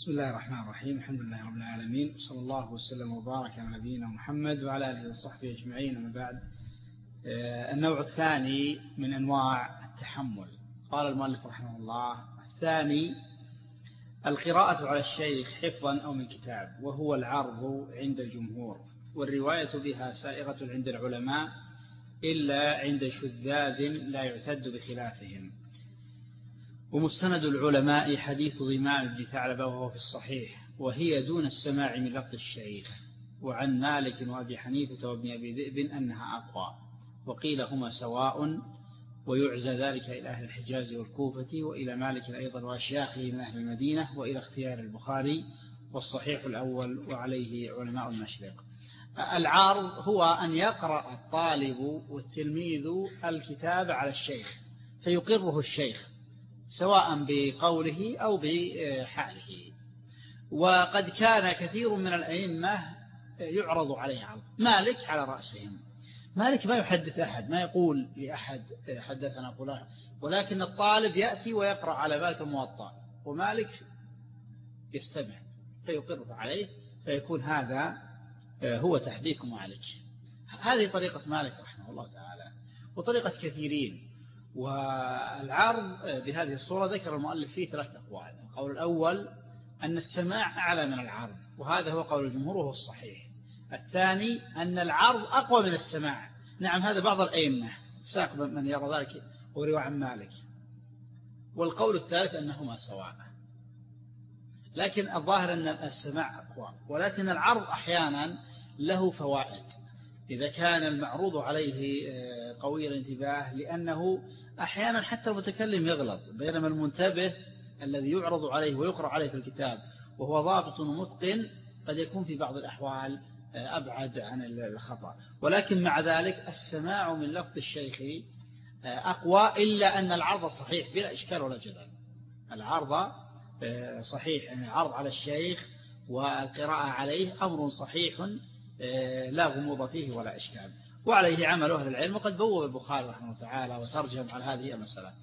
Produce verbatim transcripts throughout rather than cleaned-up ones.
بسم الله الرحمن الرحيم. الحمد لله رب العالمين، صلى الله وسلم وبارك على نبينا محمد وعلى آله وصحبه أجمعين. أما بعد، النوع الثاني من أنواع التحمل. قال المؤلف رحمه الله: الثاني القراءة على الشيخ حفظا أو من كتاب، وهو العرض عند الجمهور، والرواية بها سائغة عند العلماء إلا عند شذاذ لا يعتد بخلافهم. ومستند العلماء حديث ضمام بن ثعلبة وهو في الصحيح، وهي دون السماع من لفظ الشيخ. وعن مالك وأبي حنيفة وابن أبي ذئب أنها أقوى، وقيل هما سواء، ويعزى ذلك إلى أهل الحجاز والكوفة، وإلى مالك أيضا وأشياخه من أهل المدينة، وإلى اختيار البخاري، والصحيح الأول وعليه علماء المشرق. العرض هو أن يقرأ الطالب والتلميذ الكتاب على الشيخ فيقره الشيخ سواء بقوله أو بحاله. وقد كان كثير من الأئمة يعرض عليه عرض، مالك على رأسهم. مالك ما يحدث أحد، ما يقول لأحد حدثنا فلان، ولكن الطالب يأتي ويقرأ على مالك الموطأ، ومالك يستمع فيقره عليه، فيكون هذا هو تحديث مالك. هذه طريقة مالك رحمه الله تعالى، وطريقة كثيرين. والعرض بهذه الصورة ذكر المؤلف فيه ثلاثة أقوال. القول الأول أن السماع أعلى من العرض، وهذا هو قول الجمهور وهو الصحيح. الثاني أن العرض أقوى من السماع، نعم هذا بعض الأئمة ساق من يرى ذلك وروى عن مالك. والقول الثالث أنهما سواء، لكن الظاهر أن السماع أقوى، ولكن العرض أحيانا له فوائد إذا كان المعروض عليه قوي الانتباه، لأنه أحيانا حتى المتكلم يغلط، بينما المنتبه الذي يعرض عليه ويقرأ عليه في الكتاب وهو ضابط ومتقن قد يكون في بعض الأحوال أبعد عن الخطأ. ولكن مع ذلك السماع من لفظ الشيخ أقوى، إلا أن العرض صحيح بلا إشكال ولا جدل. العرض صحيح، يعني العرض على الشيخ والقراءة عليه أمر صحيح لا غموض فيه ولا إشكال، وعليه عمل أهل العلم. وقد بوب البخاري رحمه الله تعالى وترجم على هذه المسألة،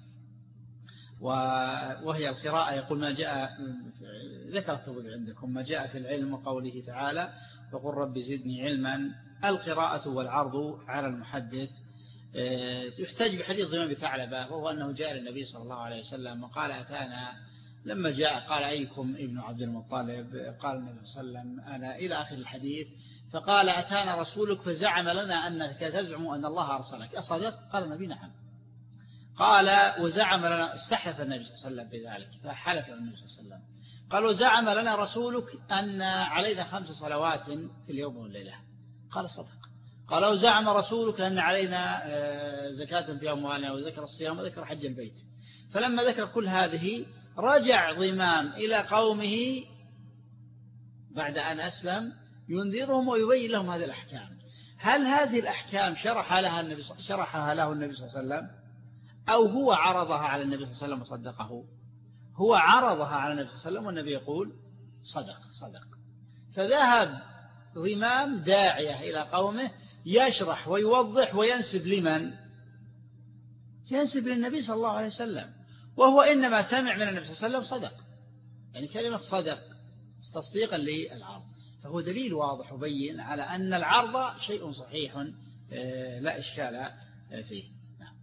وهي القراءة. يقول ما جاء، ذكرت عندكم ما جاء في العلم وقوله تعالى: وقل رب زدني علما. القراءة والعرض على المحدث. يحتاج بحديث ضمام بن ثعلبة، وهو أنه جاء للنبي صلى الله عليه وسلم وقال: أتانا لما جاء قال: أيكم ابن عبد المطلب؟ قال النبي صلى الله عليه وسلم: أنا، إلى آخر الحديث. فقال: أتانا رسولك فزعم لنا أنك تزعم أن الله أرسلك، أصدق؟ قال النبي: نعم. قال: وزعم لنا، استحلف النبي صلى الله عليه وسلم بذلك، فحلف النبي صلى الله عليه وسلم. قال: وزعم لنا رسولك أن علينا خمس صلوات في اليوم والليلة. قال: صدق. قال: وزعم رسولك أن علينا زكاة في أموالنا، وذكر الصيام وذكر حج البيت. فلما ذكر كل هذه رجع ضمام إلى قومه بعد أن أسلم ينذرهم ويبين لهم هذه الأحكام. هل هذه الأحكام شرح لها النبي شرحها له النبي صلى الله عليه وسلم، أو هو عرضها على النبي صلى الله عليه وسلم وصدقه؟ هو عرضها على النبي صلى الله عليه وسلم، والنبي يقول: صدق صدق. فذهب ضمام داعية إلى قومه يشرح ويوضح وينسب لمن؟ ينسب للنبي صلى الله عليه وسلم، وهو إنما سمع من النبي صلى الله عليه وسلم صدق، يعني كلمة صدق تصديقا للعرض. فهو دليل واضح وبين على أن العرض شيء صحيح لا إشكال فيه. نعم.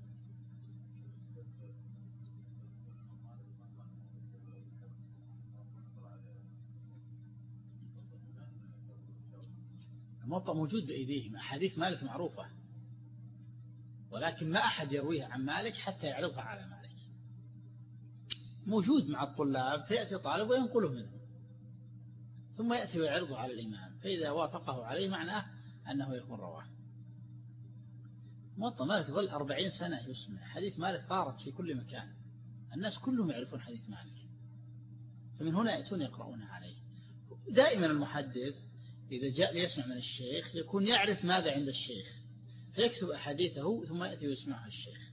الموطأ موجود بأيديهم، أحاديث مالك معروفة، ولكن ما أحد يرويها عن مالك حتى يعرضها على مالك. موجود مع الطلاب، فيأتي طالب وينقله منه، ثم يأتي ويعرضه على الإمام، فإذا وافقه عليه معناه أنه يكون رواه. موطأ مالك ظل أربعين سنة يسمع حديث مالك، طارت في كل مكان، الناس كلهم يعرفون حديث مالك، فمن هنا يأتون يقرؤون عليه. دائما المحدث إذا جاء ليسمع من الشيخ يكون يعرف ماذا عند الشيخ، فيكتب أحاديثه ثم يأتي ويسمعها الشيخ.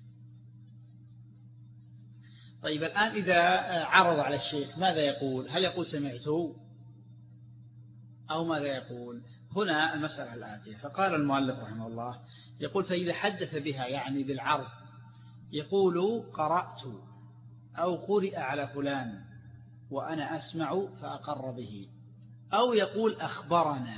طيب الآن إذا عرض على الشيخ ماذا يقول؟ هل يقول سمعته أو ماذا يقول؟ هنا المسألة الآتية. فقال المؤلف رحمه الله، يقول: فإذا حدث بها، يعني بالعرض، يقول: قرأت أو قرئ على فلان، وأنا أسمع فأقر به، أو يقول أخبرنا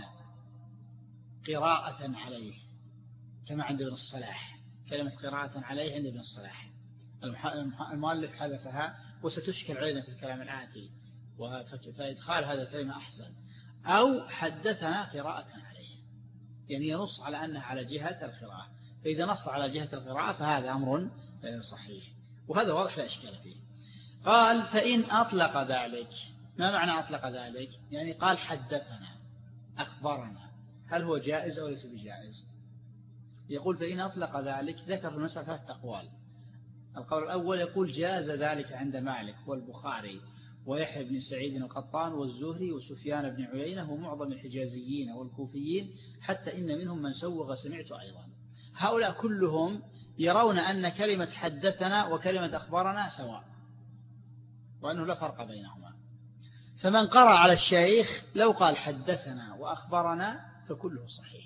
قراءة عليه كما عند ابن الصلاح، كلمة قراءة عليه عند ابن الصلاح المؤلف حذفها وستشكل علينا في الكلام الآتي، فإدخال هذا الكلمة أحسن. أو حدثنا قراءة عليه، يعني ينص على أنها على جهة القراءة، فإذا نص على جهة القراءة فهذا أمر صحيح، وهذا واضح لا إشكال فيه. قال فإن أطلق ذلك، ما معنى أطلق ذلك؟ يعني قال حدثنا أخبرنا، هل هو جائز أو ليس بجائز؟ يقول فإن أطلق ذلك، ذكر في المسألة ثلاثة أقوال. القول الأول يقول جاز ذلك عند مالك والبخاري ويحيى بن سعيد القطان والزهري وسفيان بن عيينة ومعظم الحجازيين والكوفيين، حتى إن منهم من سوغ سمعت أيضا. هؤلاء كلهم يرون أن كلمة حدثنا وكلمة أخبرنا سواء، وأنه لا فرق بينهما. فمن قرأ على الشيخ لو قال حدثنا وأخبرنا فكله صحيح،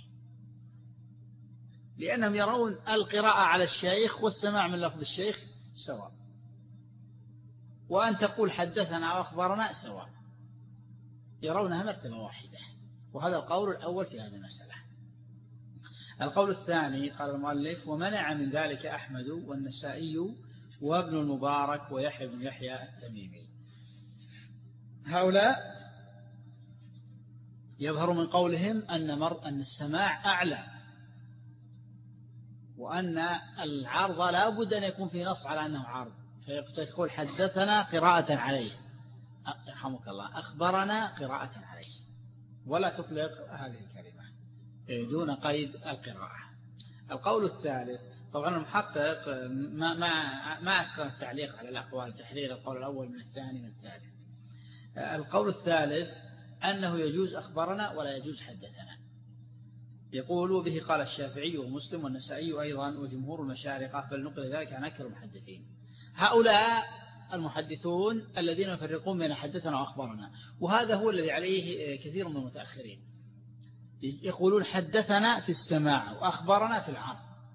لأنهم يرون القراءة على الشيخ والسماع من لفظ الشيخ سواء، وأن تقول حدثنا وأخبرنا سواء، يرونها مرتبة واحدة. وهذا القول الأول في هذه المسألة. القول الثاني قال المؤلف ومنع من ذلك أحمد والنسائي وابن المبارك ويحيى بن يحيى التميمي. هؤلاء يظهر من قولهم أن, مر أن السماع أعلى، وأن العرض لا بد أن يكون في نص على أنه عرض، فيقول حدثنا قراءة عليه، يرحمك الله، أخبرنا قراءة عليه، ولا تطلق هذه الكلمة دون قيد القراءة. القول الثالث، طبعا المحقق ما ما ما أكثر التعليق على الأقوال، تحرير القول الأول من الثاني من الثالث. القول الثالث أنه يجوز أخبرنا ولا يجوز حدثنا. يقول وبه قال الشافعي ومسلم والنسائي أيضا وجمهور المشارقة، بل نقل ذلك عن أكثر المحدثين. هؤلاء المحدثون الذين يفرقون بين حدثنا وأخبرنا، وهذا هو الذي عليه كثير من المتأخرين، يقولون حدثنا في السماع وأخبرنا في العرض،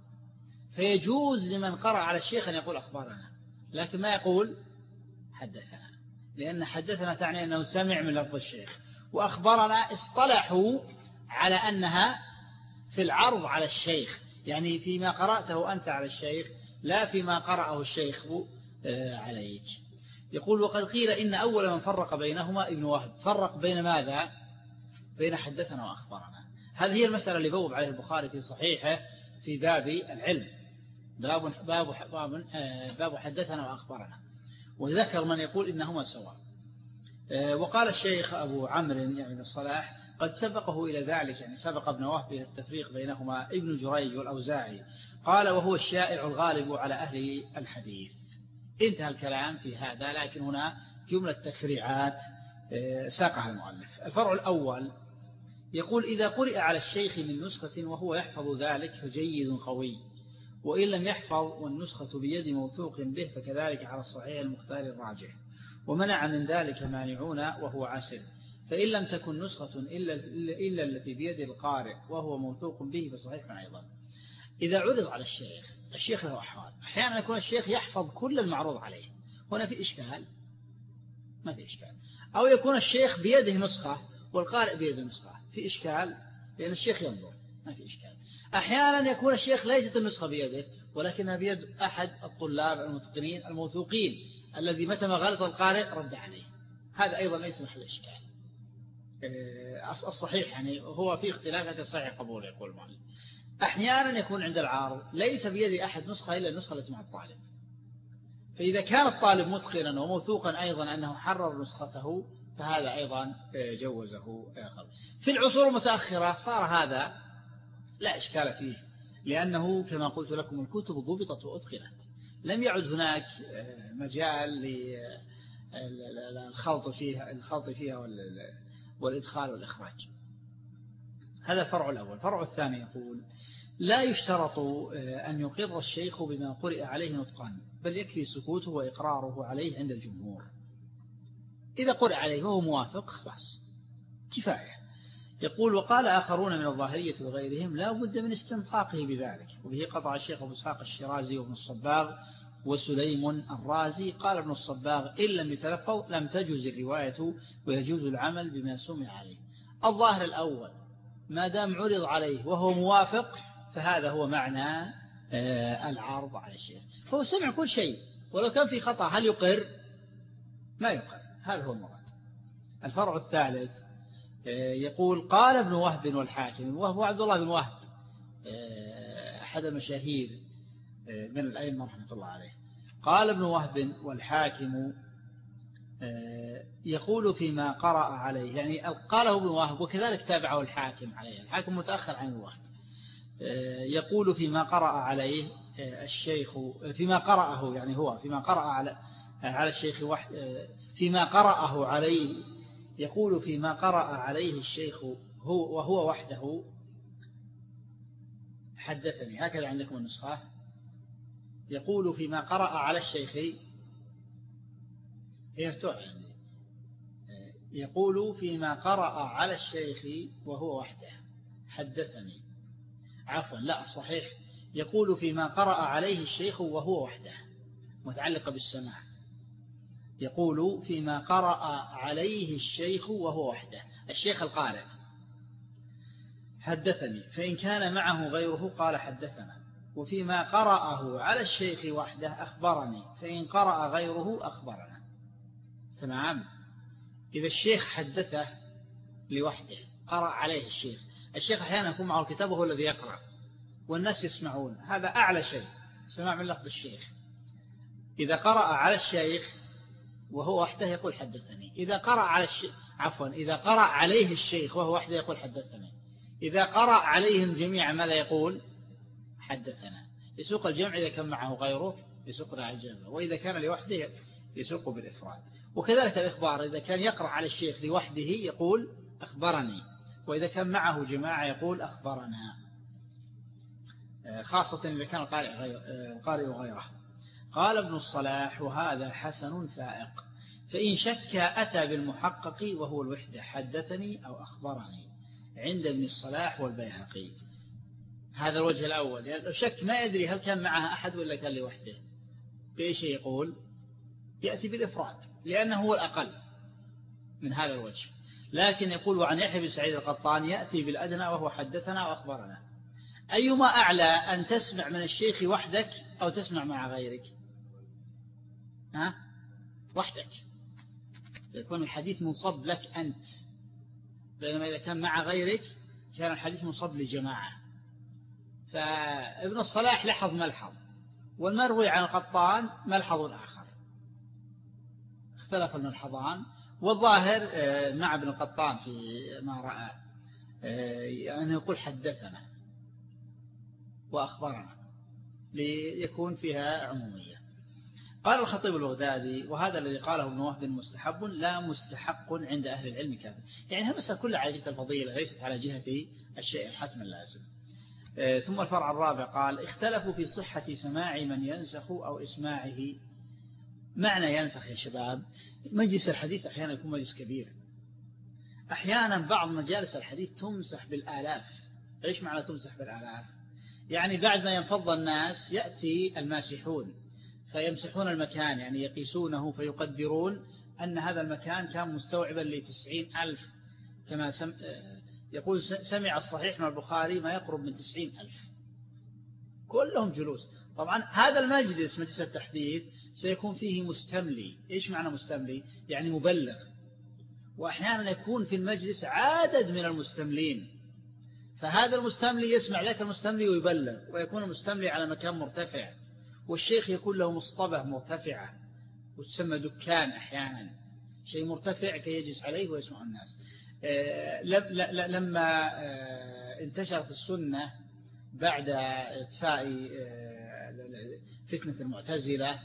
فيجوز لمن قرأ على الشيخ أن يقول أخبرنا، لكن ما يقول حدثنا، لأن حدثنا تعني أنه سمع من لفظ الشيخ، وأخبرنا اصطلحوا على أنها في العرض على الشيخ، يعني فيما قرأته أنت على الشيخ لا فيما قرأه الشيخ عليك. يقول وقد قيل إن أول من فرق بينهما ابن وهب. فرق بين ماذا؟ بين حدثنا وأخبرنا. هذه هي المسألة اللي بوب عليه البخاري في صحيحه في باب العلم، باب, باب, باب, باب حدثنا وأخبرنا، وذكر من يقول إنهما سواء. وقال الشيخ أبو عمرو يعني بن الصلاح قد سبقه إلى ذلك، يعني سبق ابن وهب إلى التفريق بينهما ابن جريج والأوزاعي، قال وهو الشائع الغالب على أهل الحديث. انتهى الكلام في هذا، لكن هنا جملة تفريعات ساقها المؤلف. الفرع الأول يقول إذا قرئ على الشيخ من نسخة وهو يحفظ ذلك فجيد قوي، وإن لم يحفظ والنسخة بيد موثوق به فكذلك على الصحيح المختار الراجح. ومنع من ذلك مانعون وهو عسر، فإن لم تكن نسخة إلا, إلا التي بيد القارئ وهو موثوق به فصحيح أيضا. إذا عرض على الشيخ، الشيخ له أحوال، أحيانا يكون الشيخ يحفظ كل المعروض عليه، هنا في إشكال؟ ما في إشكال. أو يكون الشيخ بيده نسخة والقارئ بيده نسخة، في إشكال لأن الشيخ ينظر، ما في إشكال. أحيانا يكون الشيخ ليست النسخة بيده ولكنها بيد أحد الطلاب المتقنين الموثوقين الذي متى ما غلط القارئ رد عليه، هذا أيضا ليس محل إشكال. الصحيح يعني هو في اختلاف لكن الصحيح قبول. يقول المؤلف أحيانا يكون عند العارض ليس بيد أحد نسخة إلا النسخة التي مع الطالب، فإذا كان الطالب متقنا وموثوقا أيضا أنه حرر نسخته فهذا أيضا جوزه آخر. في العصور المتأخرة صار هذا لا إشكال فيه، لأنه كما قلت لكم الكتب ضبطت وأتقنت، لم يعد هناك مجال للخلط فيها الخلط فيها والإدخال والإخراج. هذا الفرع الأول. الفرع الثاني يقول لا يشترط أن يقر الشيخ بما قرئ عليه نطقا، بل يكفي سكوته وإقراره عليه عند الجمهور. إذا قرئ عليه وهو موافق خلاص كفاية. يقول وقال آخرون من الظاهرية وغيرهم لا بد من استنطاقه بذلك، وبه قطع الشيخ أبو إسحاق الشيرازي وابن الصباغ وسليم الرازي. قال ابن الصباغ إن لم يتلفظ لم تجوز الرواية ويجوز العمل بما سمع عليه. الظاهر الأول ما دام عرض عليه وهو موافق فهذا هو معنى العرض على الشيخ، فهو سمع كل شيء ولو كان في خطأ هل يقر؟ ما يقر. هذا هو المراد. الفرع الثالث يقول قال ابن وهب والحاكم، وهو عبد الله بن وهب أحد المشاهير من الأئمة رحمة الله عليه. قال ابن وهب والحاكم يقول فيما قرأ عليه، يعني قاله ابن وهب وكذلك تابعه الحاكم عليه، الحاكم متأخر عن الوهب. يقول فيما قرأ عليه الشيخ، فيما قرأه يعني هو فيما قرأ على على الشيخ وحده، فيما قرأه عليه، يقول فيما قرأ عليه الشيخ هو وهو وحده حدثني. هكذا عندكم النسخة. يقول فيما قرأ على الشيخ، هي مفتوحة عندي، يقول فيما قرأ على الشيخ وهو وحده حدثني. عفوا لا، الصحيح يقول فيما قرأ عليه الشيخ وهو وحده، متعلقة بالسماع. يقول فيما قرأ عليه الشيخ وهو وحده، الشيخ القارئ حدثني، فإن كان معه غيره قال حدثنا. وفيما قرأه على الشيخ وحده أخبرني، فإن قرأ غيره أخبرنا. تمام. إذا الشيخ حدثه لوحده قرأ عليه الشيخ، الشيخ أحيانا يكون معه الكتاب وهو الذي يقرأ والناس يسمعون، هذا أعلى شيء، سماع من لفظ الشيخ. إذا قرأ على الشيخ وهو وحده يقول حدثني. إذا قرأ على الشيخ عفوا إذا قرأ عليه الشيخ وهو وحده يقول حدثني. إذا قرأ عليهم جميعا ماذا يقول؟ حدثنا. يسوق الجمع إذا كان معه غيره يسوق على الجمع، وإذا كان لوحده يسوق بالإفراد. وكذلك الإخبار، إذا كان يقرأ على الشيخ لوحده يقول أخبرني، وإذا كان معه جماعة يقول أخبرنا، خاصة إذا كان القارئ غير القارئ غيره. قال ابن الصلاح وهذا حسن فائق، فإن شك أتى بالمحقق وهو الوحدة حدثني أو أخبرني عند ابن الصلاح والبيهقي. هذا الوجه الأول، يعني شك ما يدري هل كان معها أحد ولا كان لوحده، بإيش يقول؟ يأتي بالإفراد لأنه هو الأقل من هذا الوجه. لكن يقول وعن يحيى بن سعيد القطان يأتي بالأدنى وهو حدثنا وأخبرنا. أيما أعلى، أن تسمع من الشيخ وحدك أو تسمع مع غيرك؟ ها؟ وحدك، يكون الحديث منصب لك أنت، بينما إذا كان مع غيرك كان الحديث منصب لجماعة. فابن الصلاح لحظ ملحظ، والمروي عن القطان ملحظ آخر، اختلف الملحظان. والظاهر مع ابن القطان في ما رأى أنه يقول حدثنا وأخبرنا ليكون فيها عمومية. قال الخطيب البغدادي وهذا الذي قاله ابن وهب مستحب لا مستحق عند أهل العلم كافر. يعني هذا كلها على جهة الفضيلة ليست على جهة الشيء الحتم اللازم. ثم الفرع الرابع قال اختلفوا في صحة سماع من ينسخ أو إسماعه. معنى ينسخ يا شباب، مجلس الحديث أحيانا يكون مجلس كبير، أحيانا بعض مجالس الحديث تمسح بالآلاف. إيش معنى تمسح بالآلاف؟ يعني بعد ما ينفض الناس يأتي الماسحون فيمسحون المكان، يعني يقيسونه فيقدرون أن هذا المكان كان مستوعبا لتسعين ألف، كما سم يقول سمع الصحيح من البخاري ما يقرب من تسعين ألف، كلهم جلوس. طبعا هذا المجلس مجلس التحديث سيكون فيه مستملي. إيش معنى مستملي؟ يعني مبلغ. وأحيانا يكون في المجلس عدد من المستملين، فهذا المستملي يسمع لك المستملي ويبلغ، ويكون المستملي على مكان مرتفع، والشيخ يكون له مصطبة مرتفعة وتسمى دكان، أحيانا شيء مرتفع كي يجلس عليه ويسمع الناس. لما انتشرت السنة بعد إطفاء فتنة المعتزلة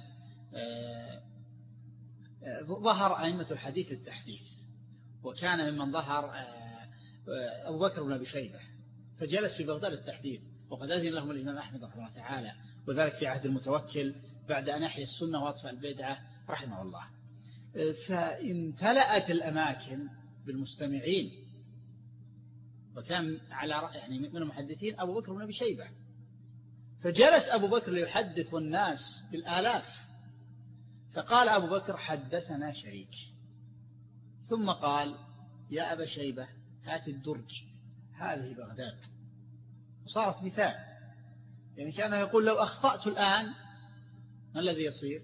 ظهر أئمة الحديث التحديث، وكان ممن ظهر أبو بكر بن أبي شيبة، فجلس في بغداد التحديث، وقد أذن لهم الإمام أحمد رحمه الله تعالى، وذلك في عهد المتوكل بعد أن أحيا السنة وأطفأ البدعة رحمه الله. فامتلأت الأماكن بالمستمعين، وكان على يعني من المحدثين أبو بكر بن أبي شيبة، فجلس أبو بكر ليحدث والناس بالآلاف، فقال أبو بكر: حدثنا شريك. ثم قال: يا أبا شيبة هات الدرج، هذه بغداد. وصارت مثال، يعني كان يقول: لو أخطأت الآن ما الذي يصير؟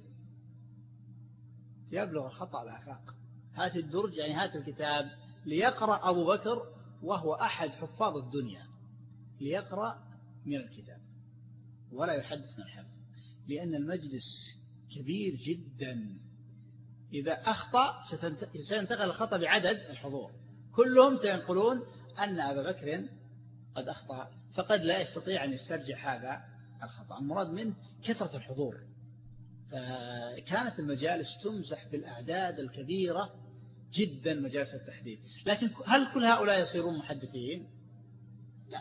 يبلغ الخطأ الآفاق. هات الدرج يعني هات الكتاب، ليقرأ أبو بكر وهو أحد حفاظ الدنيا، ليقرأ من الكتاب ولا يحدث من الحفظ، لأن المجلس كبير جدا. إذا أخطأ سينتقل الخطأ بعدد الحضور، كلهم سينقلون أن أبا بكر قد أخطأ، فقد لا يستطيع أن يسترجع هذا الخطأ. المراد منه كثرة الحضور. فكانت المجالس تمزح بالأعداد الكبيرة جدا، مجالس التحديث. لكن هل كل هؤلاء يصيرون محدثين؟ لا،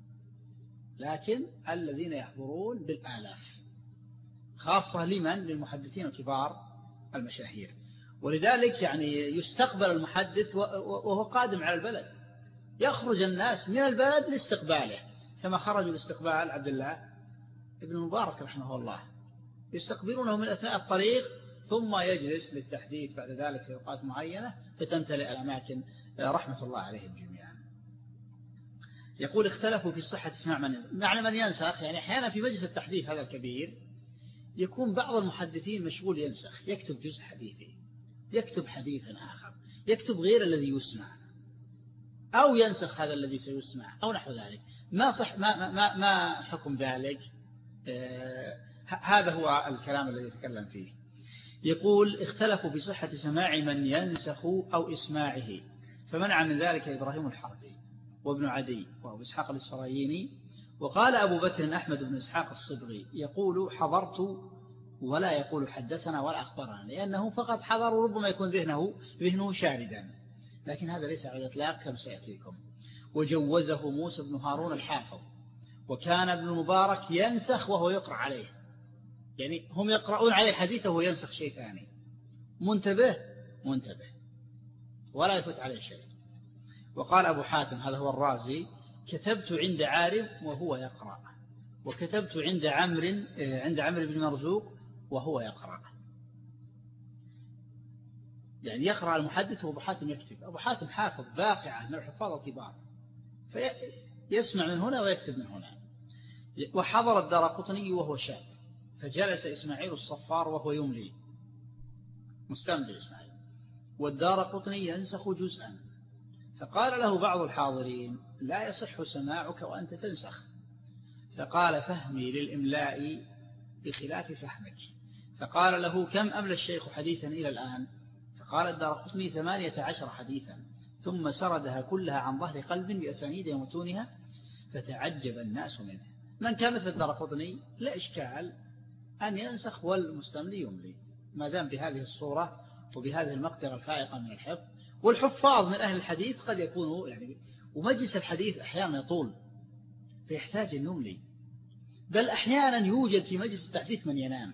لكن الذين يحضرون بالآلاف، خاصة لمن؟ للمحدثين الكبار المشاهير. ولذلك يعني يستقبل المحدث وهو قادم على البلد، يخرج الناس من البلد لاستقباله، كما خرجوا لاستقبال عبد الله ابن المبارك رحمه الله، يستقبلونه من أثناء الطريق، ثم يجلس للتحديث بعد ذلك في أوقات معينة فتمتلئ الأماكن، رحمة الله عليهم جميعا. يقول: اختلفوا في صحة اسماع من ينسخ. معنى من ينسخ يعني أحيانا في مجلس التحديث هذا الكبير يكون بعض المحدثين مشغول ينسخ، يكتب جزء حديثي، يكتب حديثا آخر، يكتب غير الذي يسمع، أو ينسخ هذا الذي سيسمع، أو نحو ذلك. ما صح ما ما ما حكم ذلك؟ آه هذا هو الكلام الذي يتكلم فيه. يقول: اختلفوا في صحة سماع من ينسخ أو إسماعه، فمنع من ذلك إبراهيم الحربي وابن عدي وابو إسحاق الإسفرايني. وقال أبو بكر أحمد بن إسحاق الصبغي يقول: حضرت، ولا يقول حدثنا ولا أخبرنا، لأنه فقط حضر، وربما يكون ذهنه ذهنه شاردا، لكن هذا ليس على الإطلاق كما سيأتيكم. وجوزه موسى بن هارون الحافظ. وكان ابن المبارك ينسخ وهو يقرأ عليه، يعني هم يقرؤون عليه حديثه وينسخ شيء ثاني. منتبه منتبه ولا يفوت عليه شيء. وقال أبو حاتم هذا هو الرازي: كتبت عند عارم وهو يقرأ، وكتبت عند عمرو عند عمرو بن مرزوق وهو يقرأ. يعني يقرأ المحدث وأبو حاتم يكتب. أبو حاتم حافظ باقعة من الحفاظ الكبار، فيسمع من هنا ويكتب من هنا. وحضر الدارقطني وهو شاب، فجلس إسماعيل الصفار وهو يملي مستمع إسماعيل، والدارقطني ينسخ جزءا، فقال له بعض الحاضرين: لا يصح سماعك وأنت تنسخ. فقال: فهمي للإملاء بخلاف فهمك. فقال له: كم أملى الشيخ حديثا إلى الآن؟ فقال الدارقطني: ثمانية عشر حديثا، ثم سردها كلها عن ظهر قلب بأسانيدها ومتونها، فتعجب الناس منه. من كان مثل الدارقطني لا إشكال أن ينسخ والمستملي يملي، ما دام بهذه الصورة وبهذه المقدرة الفائقة من الحفظ. والحفاظ من أهل الحديث قد يكونوا يعني، ومجلس الحديث أحيانا يطول فيحتاج أن نملي، بل أحيانا يوجد في مجلس التحديث من ينام،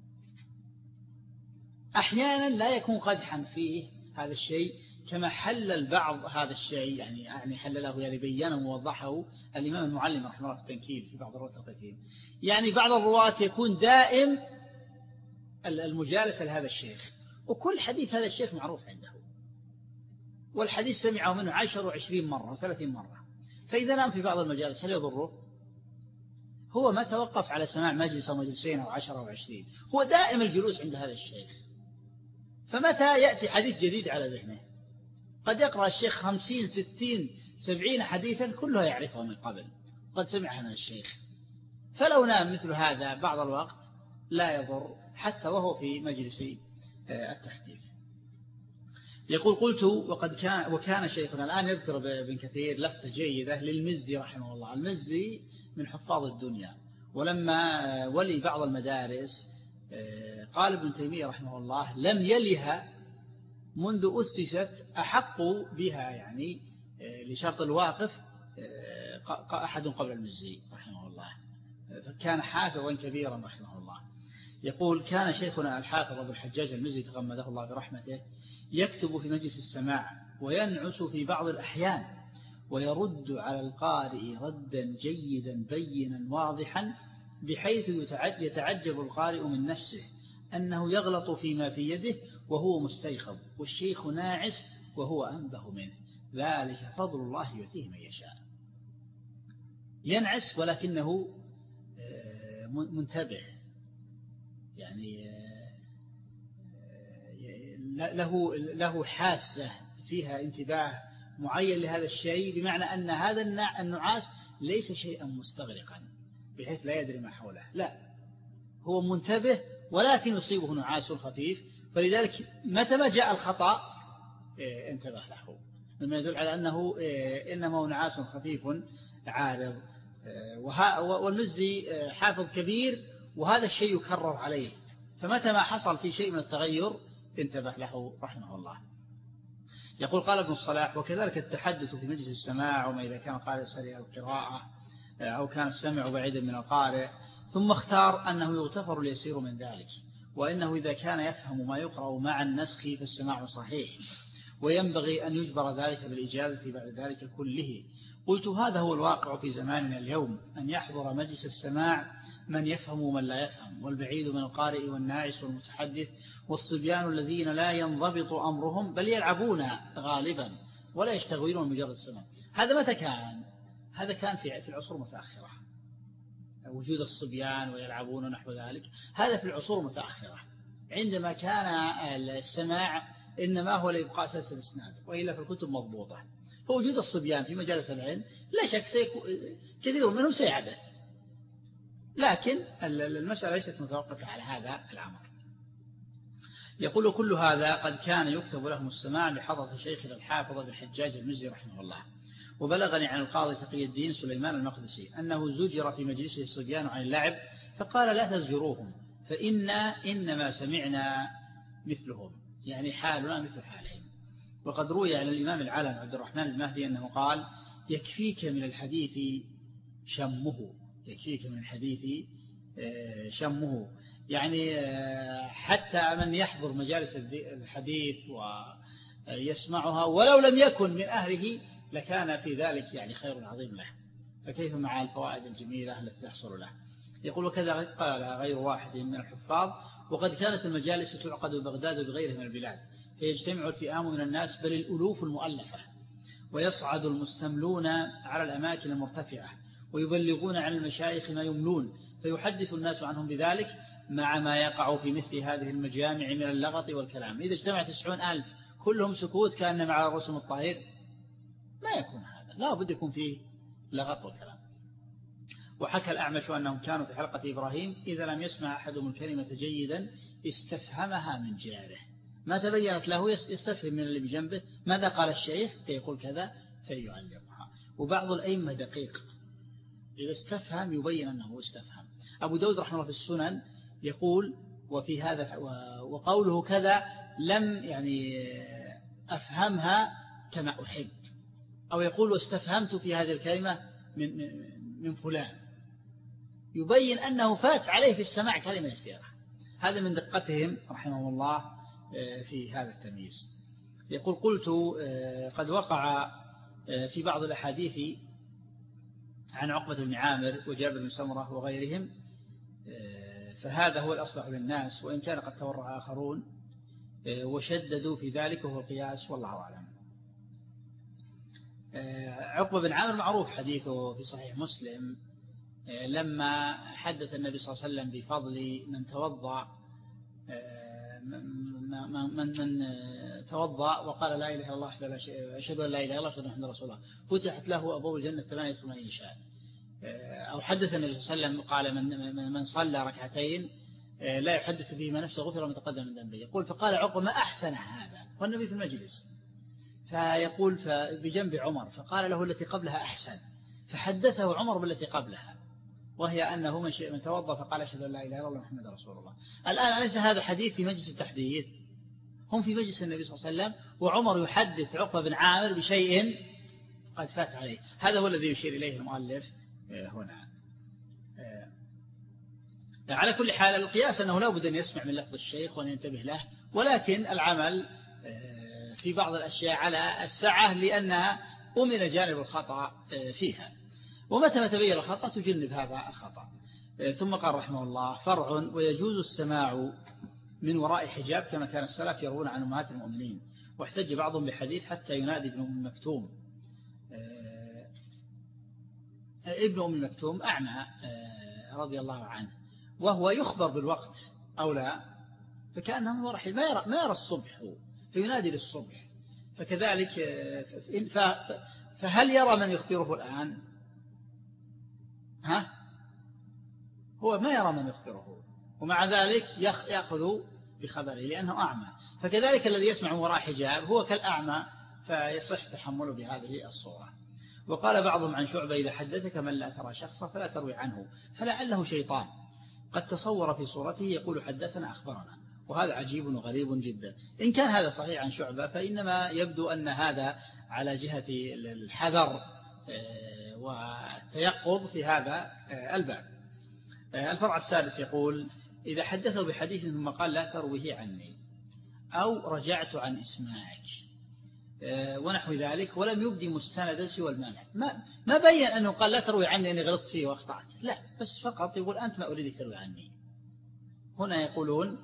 أحيانا لا يكون قدحا فيه هذا الشيء، كما حل البعض هذا الشيء، يعني يعني حلله يعني بيانه ووضحه الإمام المعلم رحمه الله في التنكيل في بعض الرواة القديم. يعني بعض الرواة يكون دائم المجالسة لهذا الشيخ، وكل حديث هذا الشيخ معروف عنده، والحديث سمعه منه عشر وعشرين مرة وثلاثين مرة، فإذا نام في بعض المجالس هل يضره؟ هو ما توقف على سماع مجلس أو مجلسين أو عشر أو عشرين، هو دائم الجلوس عند هذا الشيخ، فمتى يأتي حديث جديد على ذهنه؟ قد يقرأ الشيخ خمسين ستين سبعين حديثا كلها يعرفها من قبل، قد سمعها من الشيخ، فلو نام مثل هذا بعض الوقت لا يضر حتى وهو في مجلس التحديث. يقول: قلت وقد كان وكان شيخنا. الآن يذكر ابن كثير لفتة جيدة للمزي رحمه الله. المزي من حفاظ الدنيا، ولما ولي بعض المدارس قال ابن تيمية رحمه الله: لم يلها منذ أسست أحق بها، يعني لشرط الواقف أحد قبل المزي رحمه الله، فكان حافظا كبيرا رحمه الله. يقول: كان شيخنا الحافظ أبو الحجاج المزي تغمده الله برحمته يكتب في مجلس السماع وينعس في بعض الأحيان، ويرد على القارئ ردا جيدا بينا واضحا، بحيث يتعجب القارئ من نفسه أنه يغلط فيما في يده وهو مستيقظ، والشيخ ناعس وهو أنبه منه، ذلك فضل الله يؤتيه من يشاء. ينعس ولكنه منتبه، يعني له له حاسة فيها انتباه معين لهذا الشيء، بمعنى أن هذا النعاس ليس شيئا مستغرقا بحيث لا يدري ما حوله، لا، هو منتبه ولكن يصيبه نعاس خفيف، فلذلك متى ما جاء الخطأ انتبه له، مما يدل على أنه إنما هو نعاس خفيف عارض. والمزي حافظ كبير وهذا الشيء يكرر عليه، فمتى ما حصل في شيء من التغير انتبه له رحمه الله. يقول قال ابن الصلاح: وكذلك التحدث في مجلس السماع، وما إذا كان قارئ سريع القراءة أو كان السمع بعيدا من القارئ. ثم اختار أنه يغتفر اليسير من ذلك، وإنه إذا كان يفهم ما يقرأ مع النسخ فالسماع صحيح، وينبغي أن يجبر ذلك بالإجازة بعد ذلك كله. قلت: هذا هو الواقع في زماننا اليوم، أن يحضر مجلس السماع من يفهم ومن لا يفهم، والبعيد من القارئ والناعس والمتحدث، والصبيان الذين لا ينضبط أمرهم بل يلعبون غالبا ولا يشتغلون مجرد السماع. هذا متى كان؟ هذا كان في العصور المتأخرة، وجود الصبيان ويلعبون ونحو ذلك، هذا في العصور المتأخرة عندما كان السماع إنما هو لإبقاء سلسلة الإسناد، وإلا في الكتب مضبوطة. فوجود الصبيان في مجالس العلم لا شك كثير منهم سيعبث، لكن المسألة ليست متوقفة على هذا الأمر. يقول: كل هذا قد كان يكتب لهم السماع بحضرة شيخنا الحافظ بن حجاج المزي رحمه الله. وبلغني عن القاضي تقي الدين سليمان المقدسي أنه زجر في مجلسه الصبيان عن اللعب، فقال: لا تزجروهم، فإنا إنما سمعنا مثلهم، يعني حالنا مثل حالهم. وقد روي عن الإمام العالم عبد الرحمن المهدي أنه قال: يكفيك من الحديث شمه، يكفيك من الحديث شمه، يعني حتى من يحضر مجالس الحديث ويسمعها ولو لم يكن من أهله لكان في ذلك يعني خير عظيم له، فكيف مع الفوائد الجميلة التي تحصل له. يقول: وكذا قال غير واحد من الحفاظ: وقد كانت المجالس تعقد ببغداد وبغيرها من البلاد، فيجتمع الفئام من الناس بل الألوف المؤلفة، ويصعد المستملون على الأماكن المرتفعة ويبلغون عن المشايخ ما يملون، فيحدث الناس عنهم بذلك، مع ما يقع في مثل هذه المجامع من اللغط والكلام. إذا اجتمع تسعون ألف كلهم سكوت كأن مع الرسم الطاهر، ما يكون هذا، لا بد يكون فيه لغط والكلام. وحكى الأعمش أنهم كانوا في حلقة إبراهيم إذا لم يسمع أحدهم الكلمة جيدا استفهمها من جاره، ما تبينت له يستفهم من اللي بجنبه ماذا قال الشيخ، فيقول كذا فيعلمها. وبعض الأئمة دقيق، إذا استفهم يبين أنه استفهم. أبو داود رحمه الله في السنن يقول: وفي هذا وقوله كذا لم يعني أفهمها كما أحب، أو يقول: واستفهمت في هذه الكلمة من من فلان، يبين أنه فات عليه في السماع كلمة يسيرة. هذا من دقتهم رحمه الله في هذا التمييز. يقول: قلت: قد وقع في بعض الأحاديث عن عقبة بن عامر وجابر بن سمرة وغيرهم، فهذا هو الأصلح للناس، وإن كان قد تورع آخرون وشددوا في ذلك، وهو القياس والله أعلم. عقبة بن عامر معروف حديثه في صحيح مسلم، لما حدث النبي صلى الله عليه وسلم بفضل من توضأ من, من, من توضأ وقال لا إله إلا الله أشهد أن لا إله إلا الله أشهد أن محمدا رسول الله، فتحت له أبواب الجنة ثمانية يدخل من يشاء. أو حدث النبي صلى الله عليه وسلم قال: من, من صلى ركعتين لا يحدث فيهما نفسه غفر ما تقدم من ذنبه. يقول: فقال عقبة: ما أحسن هذا، والنبي في المجلس، فيقول بجنب عمر، فقال له: التي قبلها أحسن، فحدثه عمر بالتي قبلها، وهي أنه من, من توضأ فقال أشهد أن لا إله إلا الله محمد رسول الله. الآن أليس هذا حديث في مجلس التحديث؟ هم في مجلس النبي صلى الله عليه وسلم، وعمر يحدث عقبة بن عامر بشيء قد فات عليه. هذا هو الذي يشير إليه المؤلف هنا. على كل حال القياس أنه لا بد أن يسمع من لفظ الشيخ وأن ينتبه له، ولكن العمل في بعض الأشياء على السعة لأنها أمن جانب الخطأ فيها، ومتى ما تبين الخطأ تجنب هذا الخطأ. ثم قال رحمه الله: فرع: ويجوز السماع من وراء حجاب كما كان السلف يروون عن أمهات المؤمنين. واحتج بعضهم بحديث حتى ينادي ابن أم مكتوم. ابن أم مكتوم أعمى رضي الله عنه، وهو يخبر بالوقت أو لا، فكأنه من وراء حجاب ما يرى, ما يرى الصبح، فينادي للصبح. فكذلك فهل يرى من يخبره الآن؟ ها؟ هو ما يرى من يخبره، ومع ذلك يأخذ بخبره لأنه أعمى. فكذلك الذي يسمع وراء حجاب هو كالأعمى، فيصح تحمله بهذه الصورة. وقال بعضهم عن شعبة: إذا حدثك من لا ترى شخصا فلا تروي عنه، فلعله شيطان قد تصور في صورته يقول حدثنا أخبرنا. وهذا عجيب وغريب جدا. إن كان هذا صحيح عن شعبة فإنما يبدو أن هذا على جهة الحذر والتيقظ في هذا الباب. الفرع السادس يقول: إذا حدثه بحديث ثم قال لا ترويه عني، أو رجعت عن إسماعك ونحو ذلك، ولم يبدي مستندا سوى المانع. ما, ما بين أنه قال لا تروي عني أني غلطت فيه وأخطأت، لا، بس فقط يقول أنت ما أريدك تروي عني. هنا يقولون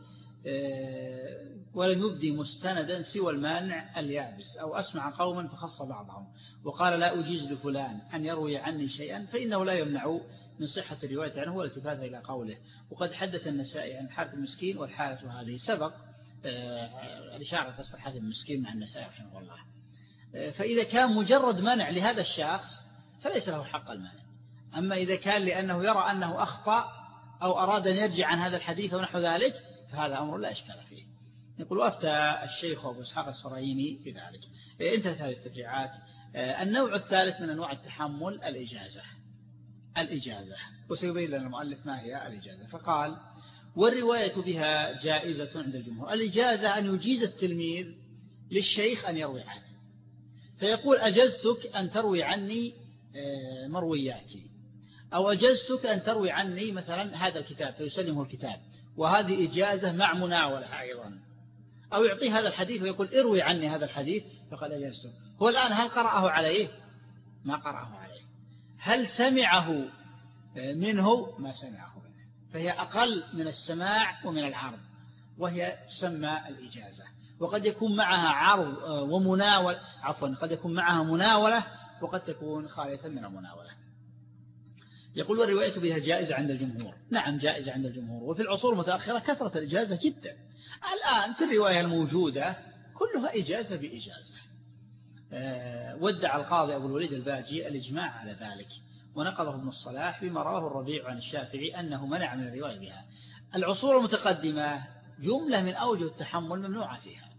ولم يبدي مستندا سوى المانع اليابس، أو أسمع قوما فخص بعضهم وقال لا أجيز لفلان أن يروي عني شيئا، فإنه لا يمنع من صحة الرواية عنه والالتفات إلى قوله. وقد حدث النسائي عن حارث المسكين، والحالة هذه سبق الإشارة فصل حارث المسكين مع النسائي رحمه الله. فإذا كان مجرد منع لهذا الشخص فليس له حق المانع. أما إذا كان لأنه يرى أنه أخطأ أو أراد أن يرجع عن هذا الحديث ونحو ذلك فهذا أمر لا إشكال فيه. يقول: وأفتى الشيخ أبو إسحاق السرايني بذلك. انتهت هذه التفريعات. النوع الثالث من أنواع التحمل الإجازة. الإجازة وسيبين لنا المؤلف ما هي الإجازة. فقال: والرواية بها جائزة عند الجمهور. الإجازة أن يجيز التلميذ للشيخ أن يروي عنه، فيقول: أجزتك أن تروي عني مروياتي، أو أجزتك أن تروي عني مثلا هذا الكتاب، فيسلمه الكتاب، وهذه إجازة مع مناولة أيضا. أو يعطيه هذا الحديث ويقول: اروي عني هذا الحديث، فقد أجزته. هو الآن هل قرأه عليه؟ ما قرأه عليه. هل سمعه منه؟ ما سمعه منه. فهي أقل من السماع ومن العرض، وهي تسمى الإجازة. وقد يكون معها عرض ومناولة، عفوا قد يكون معها مناولة، وقد تكون خالية من المناولة. يقول: والرواية بها جائزة عند الجمهور. نعم، جائزة عند الجمهور. وفي العصور المتأخرة كثرة الإجازة جدا. الآن في الرواية الموجودة كلها إجازة بإجازة. أه ودع القاضي أبو الوليد الباجي الإجماع على ذلك، ونقضه ابن الصلاح بما رواه الربيع عن الشافعي أنه منع من الرواية بها. العصور المتقدمة جملة من أوجه التحمل ممنوعة فيها،